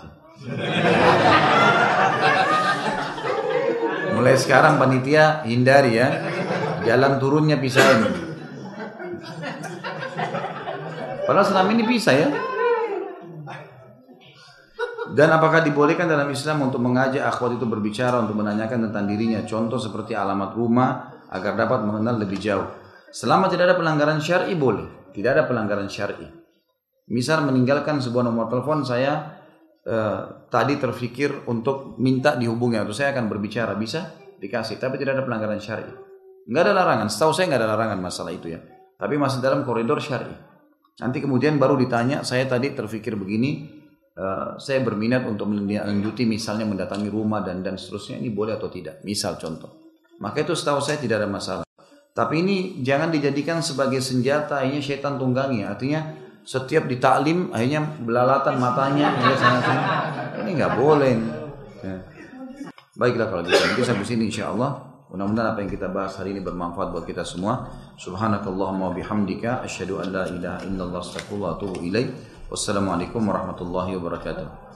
A: Mulai sekarang panitia hindari ya. Jalan turunnya pisahin. Padahal selama ini bisa ya. Dan apakah dibolehkan dalam Islam untuk mengajak akhwat itu berbicara untuk menanyakan tentang dirinya, contoh seperti alamat rumah agar dapat mengenal lebih jauh. Selama tidak ada pelanggaran syar'i boleh, tidak ada pelanggaran syar'i. Misal meninggalkan sebuah nomor telepon, saya tadi terfikir untuk minta dihubungi atau saya akan berbicara, bisa dikasih, tapi tidak ada pelanggaran syar'i. Nggak ada larangan, setahu saya nggak ada larangan masalah itu ya. Tapi masih dalam koridor syar'i. Nanti kemudian baru ditanya, saya tadi terfikir begini, saya berminat untuk melanjuti misalnya mendatangi rumah dan seterusnya, ini boleh atau tidak, misal contoh. Maka itu setahu saya tidak ada masalah. Tapi ini jangan dijadikan sebagai senjata, akhirnya syaitan tunggangi. Artinya setiap ditaklim akhirnya belalatan matanya, ini nggak boleh. Ya. Baiklah kalau gitu, nanti sampai sini insyaallah. Mudah-mudahan apa yang kita bahas hari ini bermanfaat buat kita semua. Subhanakallahumma wabihamdika asyhadu an la ilaha illallah astaghfiruka wa atubu ilaik. Wassalamualaikum warahmatullahi wabarakatuh.